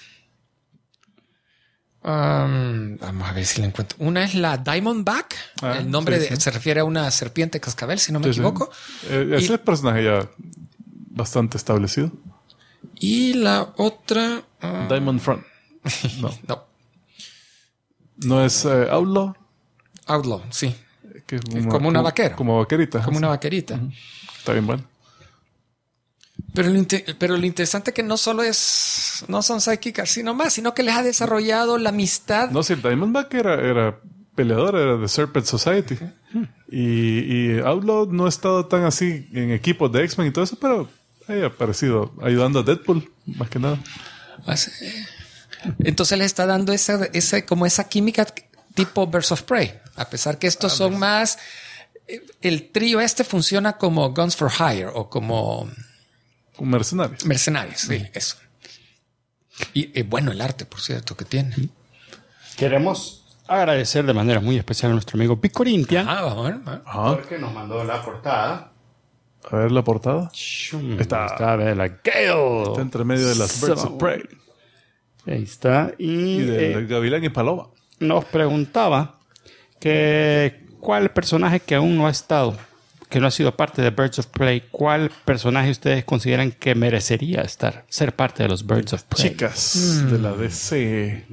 Vamos a ver si la encuentro. Una es la Diamondback. El nombre se refiere a una serpiente cascabel, si no me equivoco. Ese personaje ya bastante establecido. Y la otra... Diamond Front. No. No es Outlaw. Outlaw, sí. Que es como una vaquera. Como vaquerita. Como una vaquerita. Está bien bueno. Pero lo interesante es que no son psíquicas, sino que les ha desarrollado la amistad. No, si el Diamondback era peleador, era de Serpent Society. Y Outlaw no ha estado tan así en equipos de X-Men y todo eso, pero ha aparecido ayudando a Deadpool, más que nada. Entonces le está dando esa química tipo Birds of Prey. A pesar que estos son más... El trío funciona como Guns for Hire o como... Mercenarios. Mercenarios, sí, eso. Y bueno, el arte, por cierto, que tiene. Queremos agradecer de manera muy especial a nuestro amigo Picorintia. Vamos a ver. Porque nos mandó la portada. A ver la portada. Está la Gale. Está entre medio de las Birds of Prey. Ahí está. Y del Gavilán y Paloma. Nos preguntaba que cuál personaje que aún no ha estado, que no ha sido parte de Birds of Prey, ¿cuál personaje ustedes consideran que merecería ser parte de los Birds of Prey? Chicas de la DC.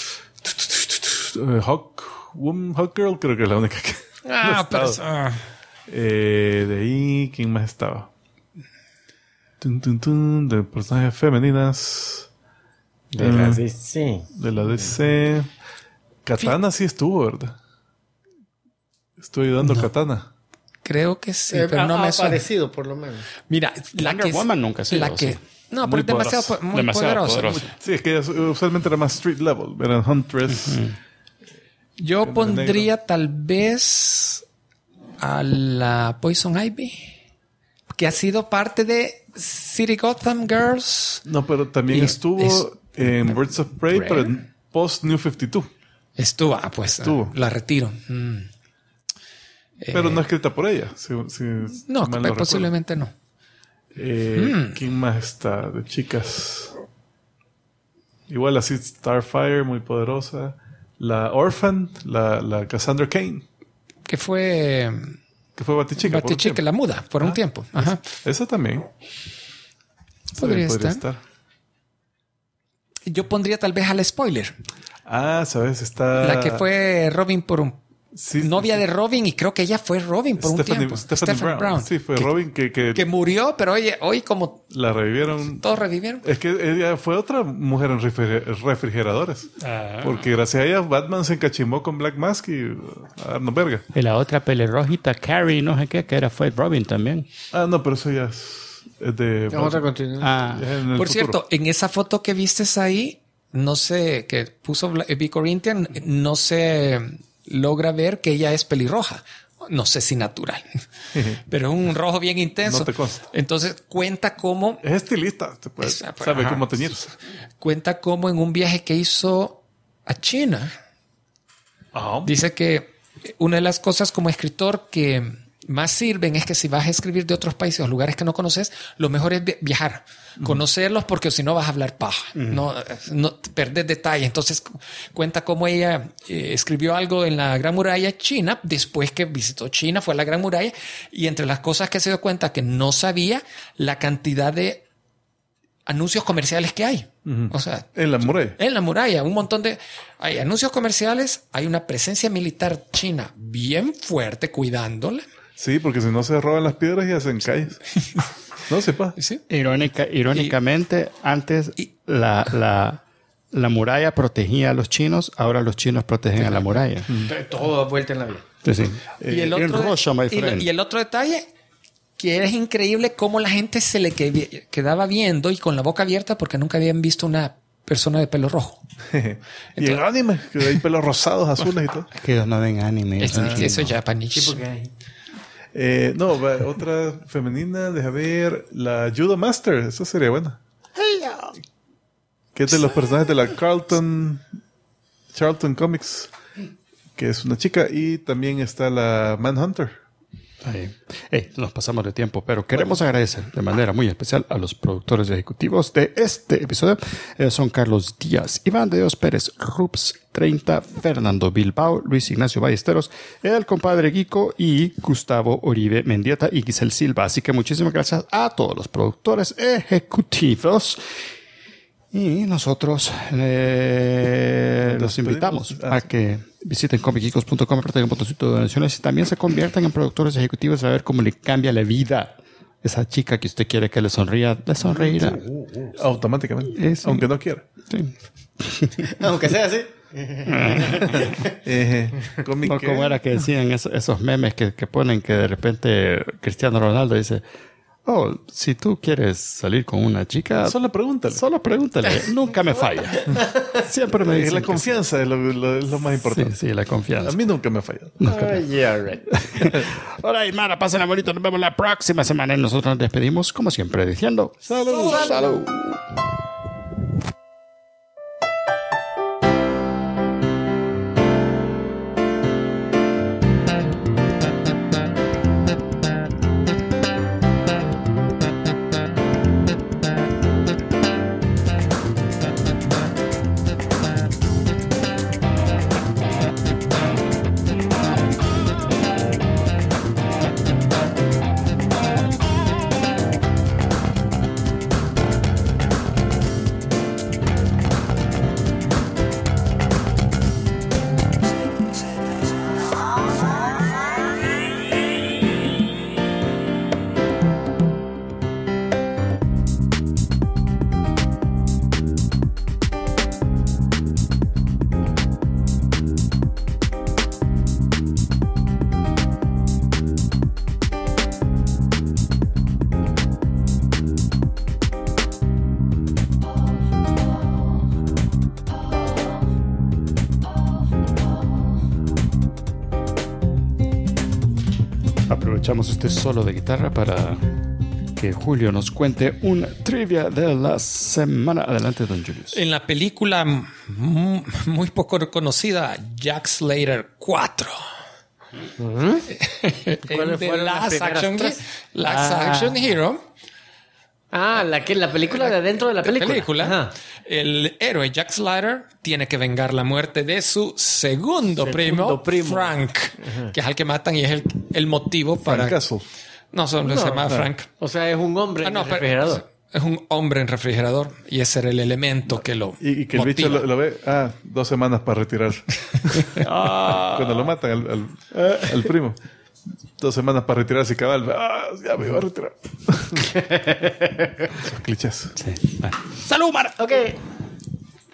Hawkgirl creo que es la única que no ha estado. De ahí, ¿quién más estaba? De personajes femeninas. De la DC. De la DC. Katana sí estuvo, ¿verdad? Estoy ayudando a Katana. Creo que sí, pero no me suena. Parecido, por lo menos. Mira, Wonder Woman nunca ha sido. No, pero es demasiado poderosa. Sí, es que ella usualmente era más street level. Eran Huntress. Yo pondría tal vez a la Poison Ivy, que ha sido parte de City Gotham Girls. No, pero también estuvo en Birds of Prey, pero en post New 52. Estuvo. La retiro. Pero no escrita por ella. No, posiblemente no. ¿Quién más está? De chicas. Igual así Starfire, muy poderosa. La Orphan, la Cassandra Cain. Que fue Batichica. Batichica, la muda, por un tiempo. Ajá. Esa también. Podría estar. Yo pondría tal vez al spoiler. ¿Sabes? Está... La que fue Robin novia de Robin, y creo que ella fue Robin por un tiempo. Stephanie Brown. Sí, fue Robin que murió, pero hoy como... La revivieron. Todos revivieron. Es que ella fue otra mujer en refrigeradores. Porque gracias a ella Batman se encachimbó con Black Mask y a darnos verga. Y la otra pelirrojita, Carrie, no sé qué, que fue Robin también. No, pero eso ya es de... Otra continuidad. Por cierto, en esa foto que vistes ahí, no sé, que puso B. Corinthian, no se logra ver que ella es pelirroja. No sé si natural, pero un rojo bien intenso. No te consta. Entonces cuenta cómo... Es estilista, sabe cómo teñirse. Cuenta cómo en un viaje que hizo a China, dice que una de las cosas como escritor que más sirven es que si vas a escribir de otros países o lugares que no conoces, lo mejor es viajar, conocerlos, porque si no vas a hablar paja, no perder detalle. Entonces cuenta cómo ella escribió algo en la Gran Muralla China, después que visitó China, fue a la Gran Muralla, y entre las cosas que se dio cuenta que no sabía la cantidad de anuncios comerciales que hay. O sea, en la muralla. En la muralla, un montón hay anuncios comerciales, hay una presencia militar china bien fuerte cuidándola. Sí, porque si no se roban las piedras y hacen calles. No sepa. ¿Sí? Irónicamente, antes la muralla protegía a los chinos, ahora los chinos protegen a la muralla. Todo vuelta en la vida. Sí, sí. Y el en otro, Russia, my friend. y el otro detalle, que es increíble cómo la gente se le quedaba viendo y con la boca abierta porque nunca habían visto una persona de pelo rojo. Y el anime, que hay pelos rosados, azules y todo. Es que ellos no ven anime. Eso es Japanese. Sí, porque hay- No, otra femenina, deja ver, la Judo Master, esa sería buena. Que es de los personajes de la Charlton Comics, que es una chica, y también está la Manhunter. Nos pasamos de tiempo, pero queremos agradecer de manera muy especial a los productores ejecutivos de este episodio. Son Carlos Díaz, Iván de Dios Pérez, Rups 30, Fernando Bilbao, Luis Ignacio Ballesteros, el compadre Guico y Gustavo Oribe Mendieta y Giselle Silva. Así que muchísimas gracias a todos los productores ejecutivos. Y nosotros los invitamos a que visiten comicgeekos.com, apreten un botoncito de donaciones y también se conviertan en productores ejecutivos a ver cómo le cambia la vida. Esa chica que usted quiere que le sonría, le sonreirá. Automáticamente, Sí. aunque no quiera. Sí. Aunque sea así. Comic O como era que decían esos memes que ponen que de repente Cristiano Ronaldo dice: oh, si tú quieres salir con una chica, Solo pregúntale. solo pregúntale. Nunca me falla. Siempre me dicen La que confianza es lo más sí. importante. Sí, la confianza. A mí nunca me ha fallado. Yeah, right. Ahora, Mara, pasen bonito. Nos vemos la próxima semana y nosotros nos despedimos, como siempre, diciendo: ¡Salud! ¡Salud! Aprovechamos este solo de guitarra para que Julio nos cuente un trivia de la semana. Adelante, don Julius. En la película muy poco conocida, Jack Slater 4. ¿Cuáles fueron las primeras tres? Last Action Hero. Ah, la película de adentro de la película. Ajá. El héroe Jack Slater tiene que vengar la muerte de su segundo primo, Frank, que es al que matan y es el motivo para... Frank Castle. No, solo se llama Frank. O sea, es un hombre en el refrigerador. Es un hombre en refrigerador y ese era el elemento que lo Y que el bicho motiva. lo ve, 2 semanas para retirarse. Cuando lo matan al primo. 2 semanas para retirarse y cabal. Ya me iba a retirar. Esos clichés. Sí. Bueno. ¡Salud, Mara! Ok.